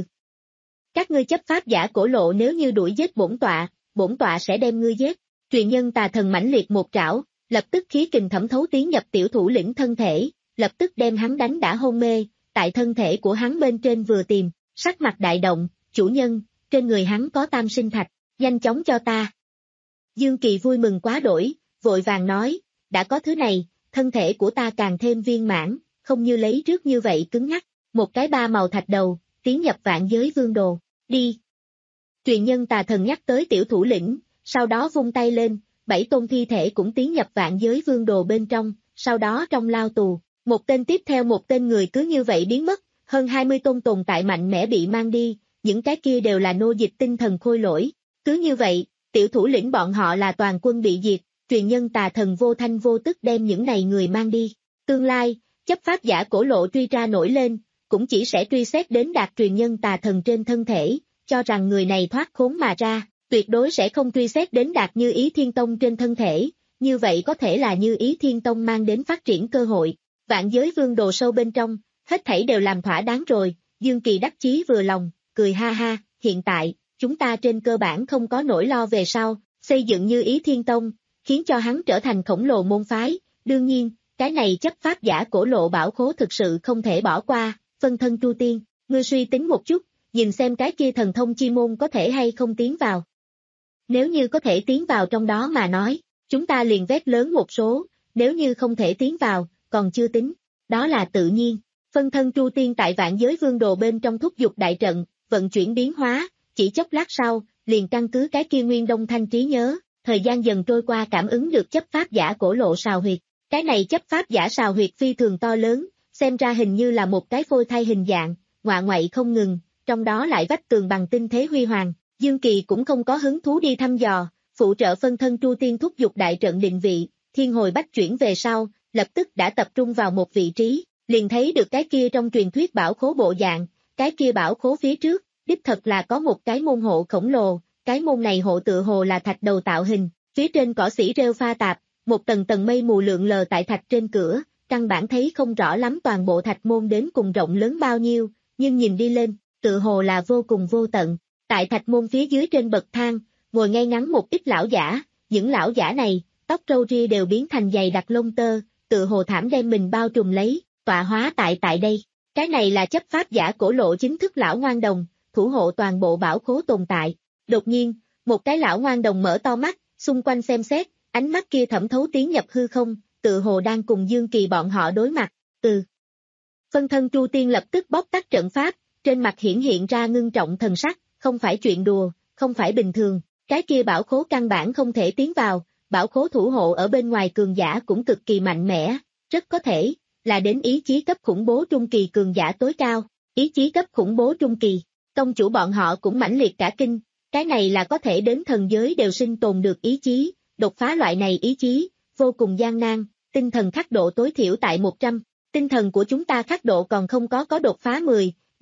Các ngươi chấp pháp giả cổ lộ nếu như đuổi giết bổn tọa, bổn tọa sẽ đem ngươi giết. Truyền nhân tà thần mãnh liệt một trảo, lập tức khí kình thẩm thấu tiến nhập tiểu thủ lĩnh thân thể, lập tức đem hắn đánh đã hôn mê, tại thân thể của hắn bên trên vừa tìm, sắc mặt đại động, chủ nhân, trên người hắn có tam sinh thạch, nhanh chóng cho ta. Dương Kỳ vui mừng quá đổi, vội vàng nói, đã có thứ này, thân thể của ta càng thêm viên mãn, không như lấy trước như vậy cứng nhắc, một cái ba màu thạch đầu, tiến nhập vạn giới vương đồ, đi. Truyền nhân tà thần nhắc tới tiểu thủ lĩnh, sau đó vung tay lên, bảy tôn thi thể cũng tiến nhập vạn giới vương đồ bên trong, sau đó trong lao tù, một tên tiếp theo một tên người cứ như vậy biến mất, hơn hai mươi tôn tồn tại mạnh mẽ bị mang đi, những cái kia đều là nô dịch tinh thần khôi lỗi, cứ như vậy, tiểu thủ lĩnh bọn họ là toàn quân bị diệt, truyền nhân tà thần vô thanh vô tức đem những này người mang đi, tương lai, chấp pháp giả cổ lộ truy ra nổi lên, cũng chỉ sẽ truy xét đến đạt truyền nhân tà thần trên thân thể, cho rằng người này thoát khốn mà ra, tuyệt đối sẽ không truy xét đến đạt Như Ý Thiên Tông trên thân thể, như vậy có thể là Như Ý Thiên Tông mang đến phát triển cơ hội. Vạn giới vương đồ sâu bên trong, hết thảy đều làm thỏa đáng rồi, Dương Kỳ đắc chí vừa lòng, cười ha ha, hiện tại, chúng ta trên cơ bản không có nỗi lo về sau, xây dựng Như Ý Thiên Tông, khiến cho hắn trở thành khổng lồ môn phái, đương nhiên, cái này chấp pháp giả cổ lộ bảo khố thực sự không thể bỏ qua, phân thân Chu Tiên, ngươi suy tính một chút, nhìn xem cái kia thần thông chi môn có thể hay không tiến vào. Nếu như có thể tiến vào trong đó mà nói, chúng ta liền vét lớn một số, nếu như không thể tiến vào, còn chưa tính, đó là tự nhiên. Phân thân Chu Tiên tại vạn giới vương đồ bên trong thúc giục đại trận, vận chuyển biến hóa, chỉ chốc lát sau, liền căn cứ cái kia nguyên đông thanh trí nhớ, thời gian dần trôi qua cảm ứng được chấp pháp giả cổ lộ sào huyệt. Cái này chấp pháp giả sào huyệt phi thường to lớn, xem ra hình như là một cái phôi thai hình dạng, ngoạ ngoại không ngừng, trong đó lại vách tường bằng tinh thế huy hoàng. Dương Kỳ cũng không có hứng thú đi thăm dò, phụ trợ phân thân Chu Tiên thúc giục đại trận định vị, thiên hồi bách chuyển về sau, lập tức đã tập trung vào một vị trí, liền thấy được cái kia trong truyền thuyết bảo khố bộ dạng, cái kia bảo khố phía trước, đích thật là có một cái môn hộ khổng lồ, cái môn này hộ tựa hồ là thạch đầu tạo hình, phía trên cỏ xỉ rêu pha tạp, một tầng tầng mây mù lượn lờ tại thạch trên cửa, căn bản thấy không rõ lắm toàn bộ thạch môn đến cùng rộng lớn bao nhiêu, nhưng nhìn đi lên, tựa hồ là vô cùng vô tận. Tại thạch môn phía dưới trên bậc thang, ngồi ngay ngắn một ít lão giả, những lão giả này, tóc râu ria đều biến thành dày đặc lông tơ, tựa hồ thảm đem mình bao trùm lấy, tọa hóa tại tại đây. Cái này là chấp pháp giả cổ lộ chính thức lão ngoan đồng, thủ hộ toàn bộ bảo khố tồn tại. Đột nhiên, một cái lão ngoan đồng mở to mắt, xung quanh xem xét, ánh mắt kia thẩm thấu tiến nhập hư không, tựa hồ đang cùng Dương Kỳ bọn họ đối mặt, từ. Phân thân Chu Tiên lập tức bóc tắt trận pháp, trên mặt hiển hiện ra ngưng trọng thần sắc, không phải chuyện đùa, không phải bình thường, cái kia bảo khố căn bản không thể tiến vào, bảo khố thủ hộ ở bên ngoài cường giả cũng cực kỳ mạnh mẽ, rất có thể là đến ý chí cấp khủng bố trung kỳ cường giả tối cao, ý chí cấp khủng bố trung kỳ, tông chủ bọn họ cũng mãnh liệt cả kinh, cái này là có thể đến thần giới đều sinh tồn được ý chí, đột phá loại này ý chí, vô cùng gian nan, tinh thần khắc độ tối thiểu tại một trăm, tinh thần của chúng ta khắc độ còn không có có đột phá mười,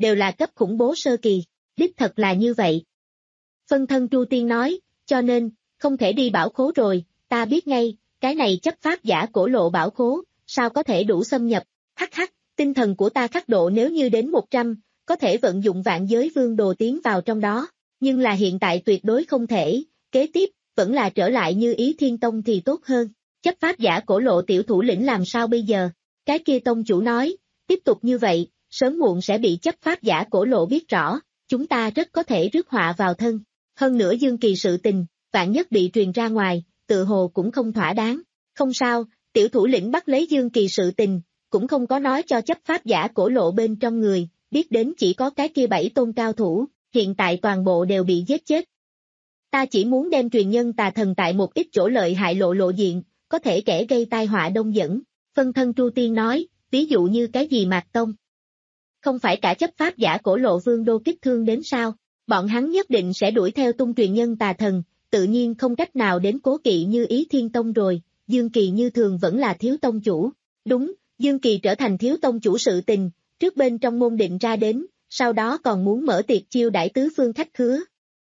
đều là cấp khủng bố sơ kỳ. Đích thật là như vậy. Phân thân Chu Tiên nói, cho nên, không thể đi bảo khố rồi, ta biết ngay, cái này chấp pháp giả cổ lộ bảo khố, sao có thể đủ xâm nhập, hắc hắc, tinh thần của ta khắc độ nếu như đến một trăm, có thể vận dụng vạn giới vương đồ tiến vào trong đó, nhưng là hiện tại tuyệt đối không thể, kế tiếp, vẫn là trở lại Như Ý Thiên Tông thì tốt hơn, chấp pháp giả cổ lộ tiểu thủ lĩnh làm sao bây giờ, cái kia tông chủ nói, tiếp tục như vậy, sớm muộn sẽ bị chấp pháp giả cổ lộ biết rõ, chúng ta rất có thể rước họa vào thân, hơn nữa Dương Kỳ sự tình, vạn nhất bị truyền ra ngoài, tự hồ cũng không thỏa đáng, không sao, tiểu thủ lĩnh bắt lấy Dương Kỳ sự tình, cũng không có nói cho chấp pháp giả cổ lộ bên trong người, biết đến chỉ có cái kia bảy tôn cao thủ, hiện tại toàn bộ đều bị giết chết. Ta chỉ muốn đem truyền nhân tà thần tại một ít chỗ lợi hại lộ lộ diện, có thể kẻ gây tai họa đông dẫn, phân thân Chu Tiên nói, ví dụ như cái gì Mạc Tông. Không phải cả chấp pháp giả cổ lộ vương đô kích thương đến sao, bọn hắn nhất định sẽ đuổi theo tung truyền nhân tà thần, tự nhiên không cách nào đến cố kỵ Như Ý Thiên Tông rồi, Dương Kỳ như thường vẫn là thiếu tông chủ. Đúng, Dương Kỳ trở thành thiếu tông chủ sự tình, trước bên trong môn định ra đến, sau đó còn muốn mở tiệc chiêu đãi tứ phương khách khứa.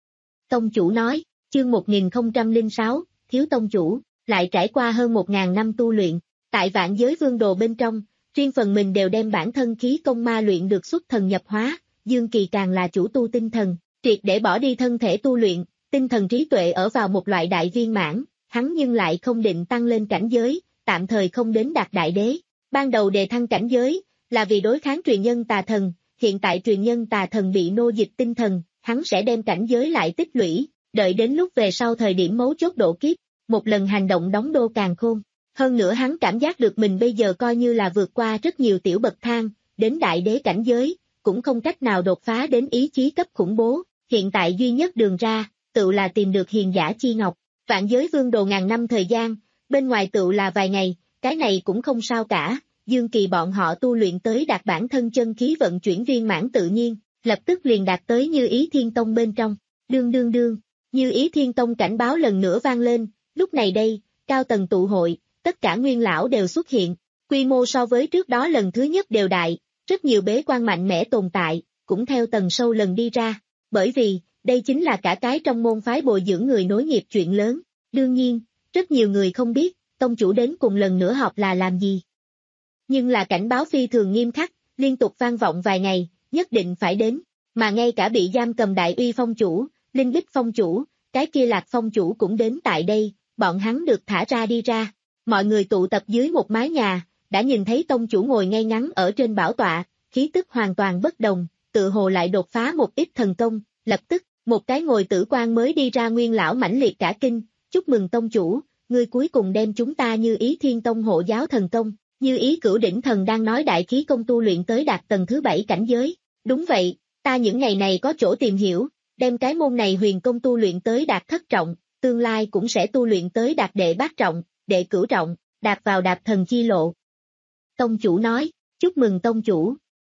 Tông chủ nói, chương một nghìn không trăm lẻ sáu, thiếu tông chủ, lại trải qua hơn một ngàn năm tu luyện, tại vạn giới vương đồ bên trong, riêng phần mình đều đem bản thân khí công ma luyện được xuất thần nhập hóa, Dương Kỳ càng là chủ tu tinh thần, triệt để bỏ đi thân thể tu luyện, tinh thần trí tuệ ở vào một loại đại viên mãn, hắn nhưng lại không định tăng lên cảnh giới, tạm thời không đến đạt đại đế. Ban đầu đề thăng cảnh giới, là vì đối kháng truyền nhân tà thần, hiện tại truyền nhân tà thần bị nô dịch tinh thần, hắn sẽ đem cảnh giới lại tích lũy, đợi đến lúc về sau thời điểm mấu chốt độ kiếp, một lần hành động đóng đô càng khôn. Hơn nữa hắn cảm giác được mình bây giờ coi như là vượt qua rất nhiều tiểu bậc thang, đến đại đế cảnh giới, cũng không cách nào đột phá đến ý chí cấp khủng bố, hiện tại duy nhất đường ra, tự là tìm được hiền giả chi ngọc, vạn giới vương đồ ngàn năm thời gian, bên ngoài tự là vài ngày, cái này cũng không sao cả, Dương Kỳ bọn họ tu luyện tới đạt bản thân chân khí vận chuyển viên mãn tự nhiên, lập tức liền đạt tới Như Ý Thiên Tông bên trong, đương đương đương, Như Ý Thiên Tông cảnh báo lần nữa vang lên, lúc này đây, cao tầng tụ hội, tất cả nguyên lão đều xuất hiện, quy mô so với trước đó lần thứ nhất đều đại, rất nhiều bế quan mạnh mẽ tồn tại, cũng theo tầng sâu lần đi ra, bởi vì, đây chính là cả cái trong môn phái bồi dưỡng người nối nghiệp chuyện lớn, đương nhiên, rất nhiều người không biết, tông chủ đến cùng lần nữa họp là làm gì. Nhưng là cảnh báo phi thường nghiêm khắc, liên tục vang vọng vài ngày, nhất định phải đến, mà ngay cả bị giam cầm Đại Uy phong chủ, Linh Bích phong chủ, cái kia Lạc phong chủ cũng đến tại đây, bọn hắn được thả ra đi ra. Mọi người tụ tập dưới một mái nhà, đã nhìn thấy tông chủ ngồi ngay ngắn ở trên bảo tọa, khí tức hoàn toàn bất đồng, tự hồ lại đột phá một ít thần công, lập tức, một cái ngồi tử quan mới đi ra nguyên lão mãnh liệt cả kinh, chúc mừng tông chủ, ngươi cuối cùng đem chúng ta Như Ý Thiên Tông hộ giáo thần công, Như Ý Cửu Đỉnh Thần đang nói đại khí công tu luyện tới đạt tầng thứ bảy cảnh giới, đúng vậy, ta những ngày này có chỗ tìm hiểu, đem cái môn này huyền công tu luyện tới đạt thất trọng, tương lai cũng sẽ tu luyện tới đạt đệ bát trọng, đệ cửu trọng, đạt vào đạp thần chi lộ. Tông chủ nói, chúc mừng tông chủ.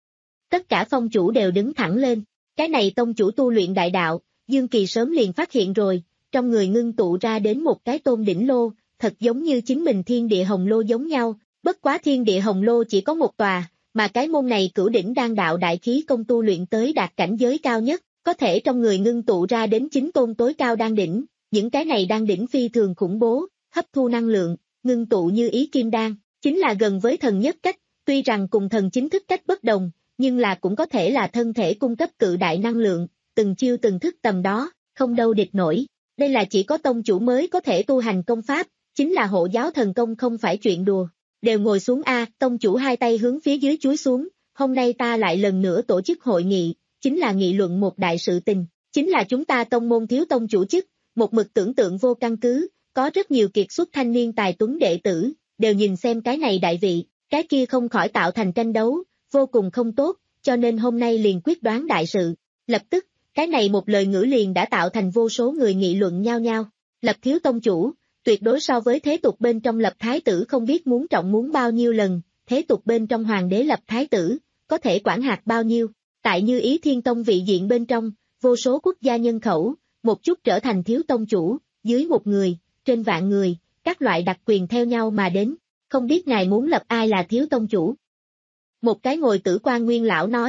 Tất cả phong chủ đều đứng thẳng lên, cái này tông chủ tu luyện đại đạo, Dương Kỳ sớm liền phát hiện rồi, trong người ngưng tụ ra đến một cái tôn đỉnh lô, thật giống như chính mình thiên địa hồng lô giống nhau, bất quá thiên địa hồng lô chỉ có một tòa, mà cái môn này cửu đỉnh đan đạo đại khí công tu luyện tới đạt cảnh giới cao nhất, có thể trong người ngưng tụ ra đến chính tôn tối cao đan đỉnh, những cái này đan đỉnh phi thường khủng bố, hấp thu năng lượng, ngưng tụ như ý kim đan, chính là gần với thần nhất cách, tuy rằng cùng thần chính thức cách bất đồng, nhưng là cũng có thể là thân thể cung cấp cự đại năng lượng, từng chiêu từng thức tầm đó, không đâu địch nổi. Đây là chỉ có tông chủ mới có thể tu hành công pháp, chính là hộ giáo thần công không phải chuyện đùa. Đều ngồi xuống a, tông chủ hai tay hướng phía dưới chúi xuống, hôm nay ta lại lần nữa tổ chức hội nghị, chính là nghị luận một đại sự tình, chính là chúng ta tông môn thiếu tông chủ chức, một mực tưởng tượng vô căn cứ, có rất nhiều kiệt xuất thanh niên tài tuấn đệ tử, đều nhìn xem cái này đại vị, cái kia không khỏi tạo thành tranh đấu, vô cùng không tốt, cho nên hôm nay liền quyết đoán đại sự. Lập tức, cái này một lời ngữ liền đã tạo thành vô số người nghị luận nhau nhau. Lập thiếu tông chủ, tuyệt đối so với thế tục bên trong lập thái tử không biết muốn trọng muốn bao nhiêu lần, thế tục bên trong hoàng đế lập thái tử, có thể quản hạt bao nhiêu. Tại Như Ý Thiên Tông vị diện bên trong, vô số quốc gia nhân khẩu, một chút trở thành thiếu tông chủ, dưới một người, trên vạn người, các loại đặc quyền theo nhau mà đến, không biết ngài muốn lập ai là thiếu tông chủ. Một cái ngồi tử quan nguyên lão nói,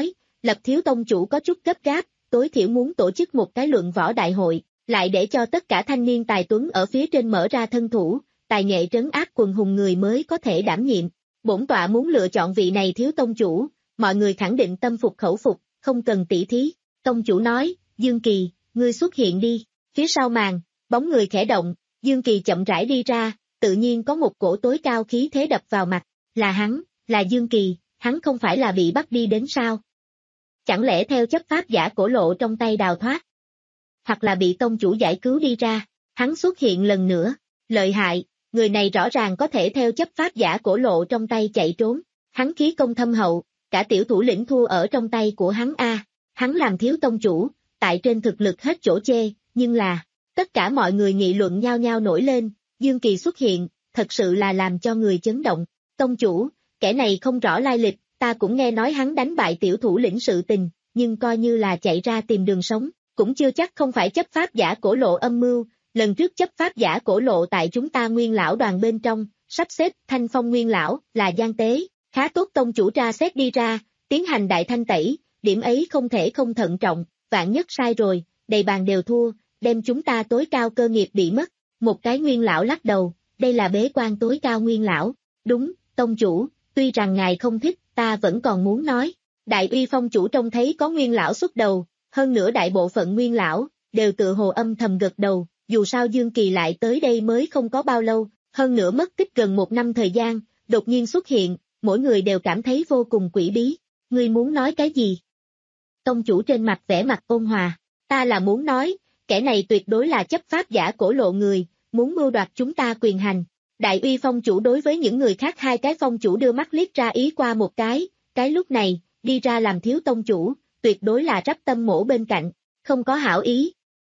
Lập Thiếu tông chủ có chút gấp gáp, tối thiểu muốn tổ chức một cái luận võ đại hội, lại để cho tất cả thanh niên tài tuấn ở phía trên mở ra thân thủ, tài nghệ trấn áp quần hùng người mới có thể đảm nhiệm. Bổn tọa muốn lựa chọn vị này Thiếu tông chủ, mọi người khẳng định tâm phục khẩu phục, không cần tỉ thí. Tông chủ nói, Dương Kỳ, ngươi xuất hiện đi. Phía sau màn, bóng người khẽ động, Dương Kỳ chậm rãi đi ra, tự nhiên có một cổ tối cao khí thế đập vào mặt, là hắn, là Dương Kỳ, hắn không phải là bị bắt đi đến sao? Chẳng lẽ theo chấp pháp giả cổ lộ trong tay đào thoát? Hoặc là bị tông chủ giải cứu đi ra, hắn xuất hiện lần nữa, lợi hại, người này rõ ràng có thể theo chấp pháp giả cổ lộ trong tay chạy trốn, hắn khí công thâm hậu, cả tiểu thủ lĩnh thua ở trong tay của hắn a, hắn làm thiếu tông chủ, tại trên thực lực hết chỗ chê, nhưng là, tất cả mọi người nghị luận nhao nhao nổi lên, Dương Kỳ xuất hiện, thật sự là làm cho người chấn động, tông chủ, kẻ này không rõ lai lịch, ta cũng nghe nói hắn đánh bại tiểu thủ lĩnh sự tình, nhưng coi như là chạy ra tìm đường sống, cũng chưa chắc không phải chấp pháp giả cổ lộ âm mưu, lần trước chấp pháp giả cổ lộ tại chúng ta nguyên lão đoàn bên trong, sắp xếp thanh phong nguyên lão, là gian tế, khá tốt tông chủ tra xét đi ra, tiến hành đại thanh tẩy, điểm ấy không thể không thận trọng, vạn nhất sai rồi, đầy bàn đều thua, đem chúng ta tối cao cơ nghiệp bị mất, một cái nguyên lão lắc đầu, đây là bế quan tối cao nguyên lão, đúng, tông chủ, tuy rằng ngài không thích, ta vẫn còn muốn nói, đại uy phong chủ trông thấy có nguyên lão xuất đầu, hơn nữa đại bộ phận nguyên lão, đều tự hồ âm thầm gật đầu, dù sao Dương Kỳ lại tới đây mới không có bao lâu, hơn nữa mất tích gần một năm thời gian, đột nhiên xuất hiện, mỗi người đều cảm thấy vô cùng quỷ bí, ngươi muốn nói cái gì? Tông chủ trên mặt vẻ mặt ôn hòa, ta là muốn nói, kẻ này tuyệt đối là chấp pháp giả cổ lộ người, muốn mưu đoạt chúng ta quyền hành. Đại uy phong chủ đối với những người khác hai cái phong chủ đưa mắt liếc ra ý qua một cái, cái lúc này, đi ra làm thiếu tông chủ, tuyệt đối là rắp tâm mổ bên cạnh, không có hảo ý.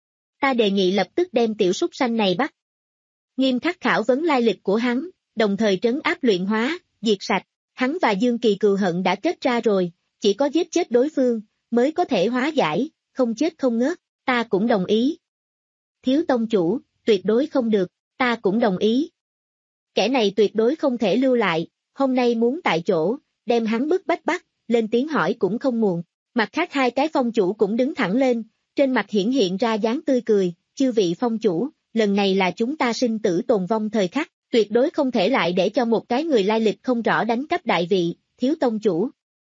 Ta đề nghị lập tức đem tiểu súc sanh này bắt. Nghiêm khắc khảo vấn lai lịch của hắn, đồng thời trấn áp luyện hóa, diệt sạch, hắn và Dương Kỳ cừu hận đã kết ra rồi, chỉ có giết chết đối phương, mới có thể hóa giải, không chết không ngớt, ta cũng đồng ý. Thiếu tông chủ, tuyệt đối không được, ta cũng đồng ý. Kẻ này tuyệt đối không thể lưu lại, hôm nay muốn tại chỗ, đem hắn bức bách bắt, lên tiếng hỏi cũng không muộn. Mặt khác hai cái phong chủ cũng đứng thẳng lên, trên mặt hiển hiện ra dáng tươi cười, chư vị phong chủ, lần này là chúng ta sinh tử tồn vong thời khắc, tuyệt đối không thể lại để cho một cái người lai lịch không rõ đánh cắp đại vị, thiếu tông chủ.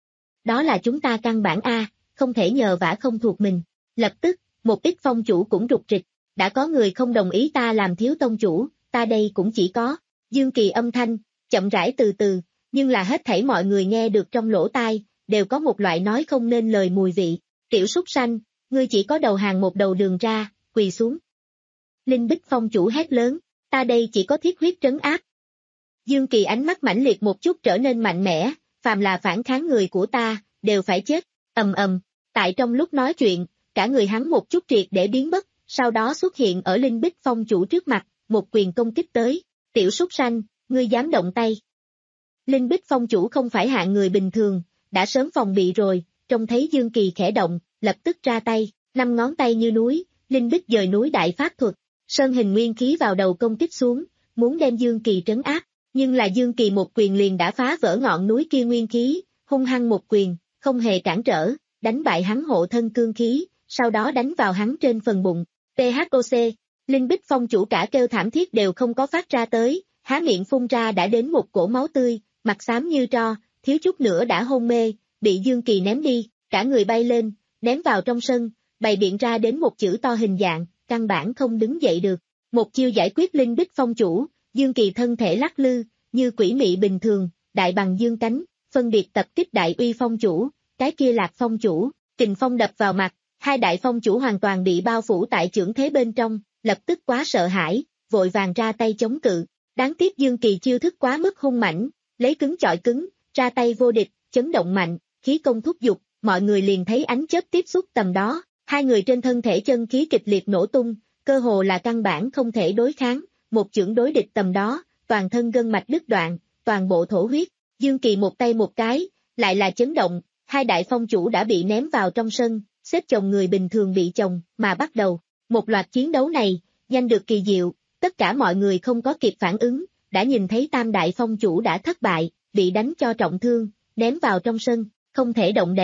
Đó là chúng ta căn bản A, không thể nhờ vả không thuộc mình. Lập tức, một ít phong chủ cũng rục rịch, đã có người không đồng ý ta làm thiếu tông chủ, ta đây cũng chỉ có. Dương Kỳ âm thanh, chậm rãi từ từ, nhưng là hết thảy mọi người nghe được trong lỗ tai, đều có một loại nói không nên lời mùi vị. Tiểu súc sanh, ngươi chỉ có đầu hàng một đầu đường ra, quỳ xuống. Linh Bích phong chủ hét lớn, ta đây chỉ có thiết huyết trấn áp. Dương Kỳ ánh mắt mãnh liệt một chút trở nên mạnh mẽ, phàm là phản kháng người của ta, đều phải chết, ầm ầm, tại trong lúc nói chuyện, cả người hắn một chút triệt để biến mất, sau đó xuất hiện ở Linh Bích phong chủ trước mặt, một quyền công kích tới, tiểu súc sanh, ngươi dám động tay. Linh Bích phong chủ không phải hạng người bình thường, đã sớm phòng bị rồi, trông thấy Dương Kỳ khẽ động, lập tức ra tay, năm ngón tay như núi, Linh Bích dời núi đại pháp thuật, sơn hình nguyên khí vào đầu công kích xuống, muốn đem Dương Kỳ trấn áp, nhưng là Dương Kỳ một quyền liền đã phá vỡ ngọn núi kia nguyên khí, hung hăng một quyền, không hề cản trở, đánh bại hắn hộ thân cương khí, sau đó đánh vào hắn trên phần bụng, tê hát o xê, Linh Bích phong chủ cả kêu thảm thiết đều không có phát ra tới, há miệng phun ra đã đến một cổ máu tươi, mặt xám như tro, thiếu chút nữa đã hôn mê, bị Dương Kỳ ném đi, cả người bay lên, ném vào trong sân, bày biện ra đến một chữ to hình dạng, căn bản không đứng dậy được. Một chiêu giải quyết Linh Bích phong chủ, Dương Kỳ thân thể lắc lư, như quỷ mị bình thường, đại bằng dương cánh, phân biệt tập kích đại uy phong chủ, cái kia lạc phong chủ, kình phong đập vào mặt, hai đại phong chủ hoàn toàn bị bao phủ tại chưởng thế bên trong, lập tức quá sợ hãi, vội vàng ra tay chống cự. Đáng tiếc Dương Kỳ chiêu thức quá mức hung mãnh, lấy cứng chọi cứng, ra tay vô địch, chấn động mạnh, khí công thúc giục, mọi người liền thấy ánh chớp tiếp xúc tầm đó, hai người trên thân thể chân khí kịch liệt nổ tung, cơ hồ là căn bản không thể đối kháng, một chưởng đối địch tầm đó, toàn thân gân mạch đứt đoạn, toàn bộ thổ huyết, Dương Kỳ một tay một cái, lại là chấn động, hai đại phong chủ đã bị ném vào trong sân, xếp chồng người bình thường bị chồng, mà bắt đầu, một loạt chiến đấu này, danh được kỳ diệu, tất cả mọi người không có kịp phản ứng, đã nhìn thấy tam đại phong chủ đã thất bại, bị đánh cho trọng thương, ném vào trong sân, không thể động đậy,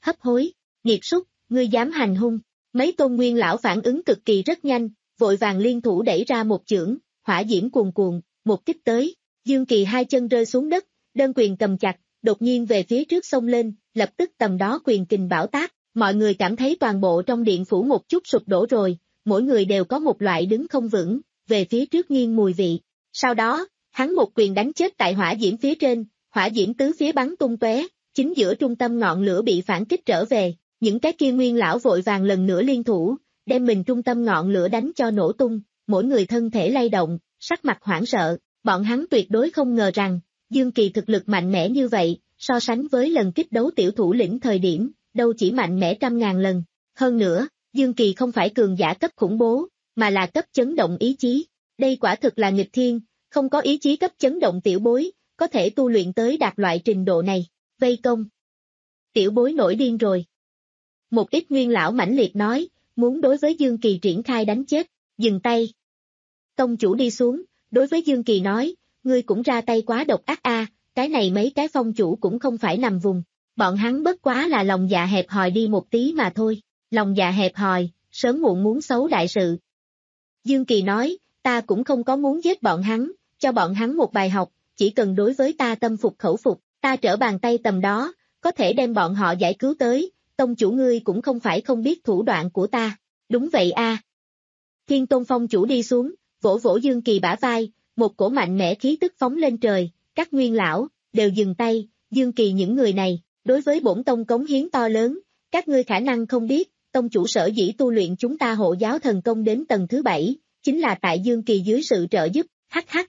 hấp hối, nghiệt súc, ngươi dám hành hung. Mấy tôn nguyên lão phản ứng cực kỳ rất nhanh, vội vàng liên thủ đẩy ra một chưởng, hỏa diễm cuồn cuộn, một kích tới. Dương Kỳ hai chân rơi xuống đất, đơn quyền cầm chặt, đột nhiên về phía trước xông lên, lập tức tầm đó quyền kình bão táp, mọi người cảm thấy toàn bộ trong điện phủ một chút sụp đổ rồi, mỗi người đều có một loại đứng không vững, về phía trước nghiêng mùi vị. Sau đó, hắn một quyền đánh chết tại hỏa diễm phía trên, hỏa diễm tứ phía bắn tung tóe, chính giữa trung tâm ngọn lửa bị phản kích trở về, những cái kia nguyên lão vội vàng lần nữa liên thủ, đem mình trung tâm ngọn lửa đánh cho nổ tung, mỗi người thân thể lay động, sắc mặt hoảng sợ, bọn hắn tuyệt đối không ngờ rằng, Dương Kỳ thực lực mạnh mẽ như vậy, so sánh với lần kích đấu tiểu thủ lĩnh thời điểm, đâu chỉ mạnh mẽ trăm ngàn lần. Hơn nữa, Dương Kỳ không phải cường giả cấp khủng bố, mà là cấp chấn động ý chí. Đây quả thực là nghịch thiên, không có ý chí cấp chấn động tiểu bối, có thể tu luyện tới đạt loại trình độ này. Vây công. Tiểu bối nổi điên rồi. Một ít nguyên lão mãnh liệt nói, muốn đối với Dương Kỳ triển khai đánh chết, dừng tay. Tông chủ đi xuống, đối với Dương Kỳ nói, ngươi cũng ra tay quá độc ác a, cái này mấy cái phong chủ cũng không phải nằm vùng. Bọn hắn bất quá là lòng dạ hẹp hòi đi một tí mà thôi, lòng dạ hẹp hòi, sớm muộn muốn xấu đại sự. Dương Kỳ nói, ta cũng không có muốn giết bọn hắn, cho bọn hắn một bài học, chỉ cần đối với ta tâm phục khẩu phục, ta trở bàn tay tầm đó, có thể đem bọn họ giải cứu tới, tông chủ ngươi cũng không phải không biết thủ đoạn của ta. Đúng vậy a. Thiên Tôn phong chủ đi xuống, vỗ vỗ Dương Kỳ bả vai, một cổ mạnh mẽ khí tức phóng lên trời, các nguyên lão đều dừng tay, Dương Kỳ những người này, đối với bổn tông cống hiến to lớn, các ngươi khả năng không biết, tông chủ sở dĩ tu luyện chúng ta hộ giáo thần công đến tầng thứ bảy, chính là tại Dương Kỳ dưới sự trợ giúp, hắc hắc.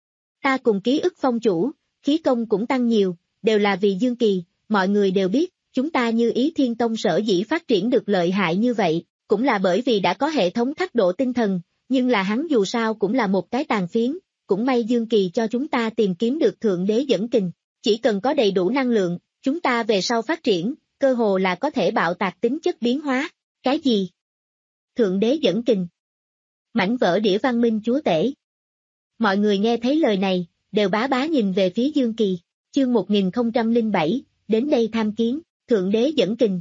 Ta cùng ký ức phong chủ, khí công cũng tăng nhiều, đều là vì Dương Kỳ, mọi người đều biết, chúng ta như Ý Thiên Tông sở dĩ phát triển được lợi hại như vậy, cũng là bởi vì đã có hệ thống khắc độ tinh thần, nhưng là hắn dù sao cũng là một cái tàn phiến, cũng may Dương Kỳ cho chúng ta tìm kiếm được Thượng Đế dẫn kình, chỉ cần có đầy đủ năng lượng, chúng ta về sau phát triển, cơ hồ là có thể bạo tạc tính chất biến hóa. Cái gì? Thượng Đế dẫn kình. Mảnh vỡ đĩa văn minh chúa tể. Mọi người nghe thấy lời này, đều bá bá nhìn về phía Dương Kỳ, chương một nghìn không trăm lẻ bảy, đến đây tham kiến, Thượng Đế dẫn kình.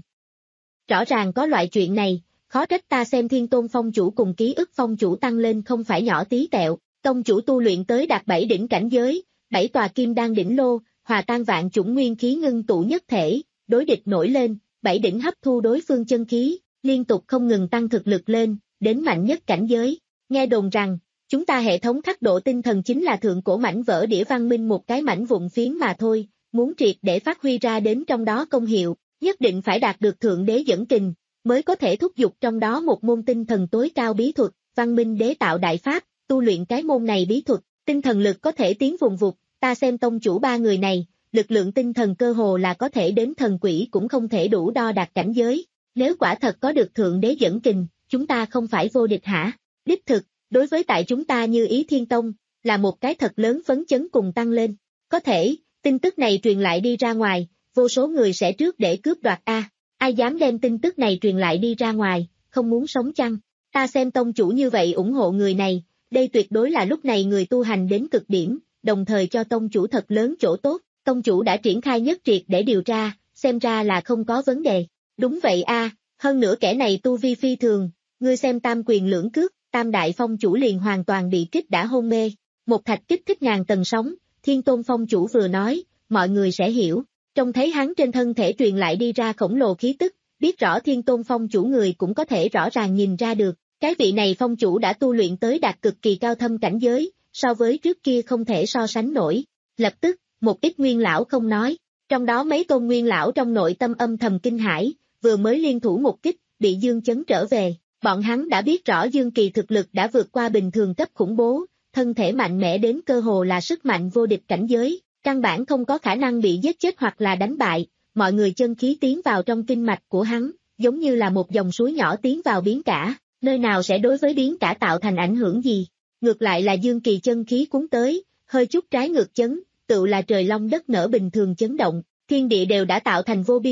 Rõ ràng có loại chuyện này, khó trách ta xem Thiên Tôn phong chủ cùng ký ức phong chủ tăng lên không phải nhỏ tí tẹo, tông chủ tu luyện tới đạt bảy đỉnh cảnh giới, bảy tòa kim đan đỉnh lô, hòa tan vạn chủng nguyên khí ngưng tụ nhất thể, đối địch nổi lên, bảy đỉnh hấp thu đối phương chân khí, liên tục không ngừng tăng thực lực lên, đến mạnh nhất cảnh giới. Nghe đồn rằng, chúng ta hệ thống khắc độ tinh thần chính là thượng cổ mảnh vỡ đĩa văn minh một cái mảnh vụn phiến mà thôi, muốn triệt để phát huy ra đến trong đó công hiệu, nhất định phải đạt được Thượng Đế dẫn kình, mới có thể thúc giục trong đó một môn tinh thần tối cao bí thuật, văn minh đế tạo đại pháp, tu luyện cái môn này bí thuật, tinh thần lực có thể tiến vùng vụt, ta xem tông chủ ba người này, lực lượng tinh thần cơ hồ là có thể đến thần quỷ cũng không thể đủ đo đạt cảnh giới, nếu quả thật có được Thượng Đế dẫn kình, chúng ta không phải vô địch hả? Đích thực, đối với tại chúng ta như Ý Thiên Tông, là một cái thật lớn phấn chấn cùng tăng lên, có thể, tin tức này truyền lại đi ra ngoài, vô số người sẽ trước để cướp đoạt a, ai dám đem tin tức này truyền lại đi ra ngoài, không muốn sống chăng? Ta xem tông chủ như vậy ủng hộ người này, đây tuyệt đối là lúc này người tu hành đến cực điểm, đồng thời cho tông chủ thật lớn chỗ tốt, tông chủ đã triển khai nhất triệt để điều tra, xem ra là không có vấn đề. Đúng vậy a, hơn nữa kẻ này tu vi phi thường, ngươi xem tam quyền lưỡng cước, tam đại phong chủ liền hoàn toàn bị kích đã hôn mê, một thạch kích thích ngàn tầng sóng, Thiên Tôn phong chủ vừa nói, mọi người sẽ hiểu, trông thấy hắn trên thân thể truyền lại đi ra khổng lồ khí tức, biết rõ Thiên Tôn phong chủ người cũng có thể rõ ràng nhìn ra được, cái vị này phong chủ đã tu luyện tới đạt cực kỳ cao thâm cảnh giới, so với trước kia không thể so sánh nổi, lập tức, một ít nguyên lão không nói, trong đó mấy tôn nguyên lão trong nội tâm âm thầm kinh hãi, vừa mới liên thủ một kích, bị Dương chấn trở về, bọn hắn đã biết rõ Dương Kỳ thực lực đã vượt qua bình thường cấp khủng bố, thân thể mạnh mẽ đến cơ hồ là sức mạnh vô địch cảnh giới, căn bản không có khả năng bị giết chết hoặc là đánh bại, mọi người chân khí tiến vào trong kinh mạch của hắn, giống như là một dòng suối nhỏ tiến vào biển cả, nơi nào sẽ đối với biển cả tạo thành ảnh hưởng gì, ngược lại là Dương Kỳ chân khí cuốn tới, hơi chút trái ngược chấn, tự là trời long đất nở bình thường chấn động, thiên địa đều đã tạo thành vô biên.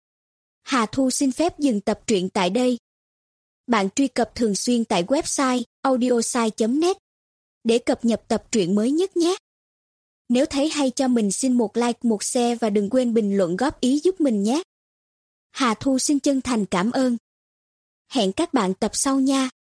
Hà Thu xin phép dừng tập truyện tại đây. Bạn truy cập thường xuyên tại website audiosai chấm net để cập nhật tập truyện mới nhất nhé. Nếu thấy hay cho mình xin một like, một share và đừng quên bình luận góp ý giúp mình nhé. Hà Thu xin chân thành cảm ơn. Hẹn các bạn tập sau nha.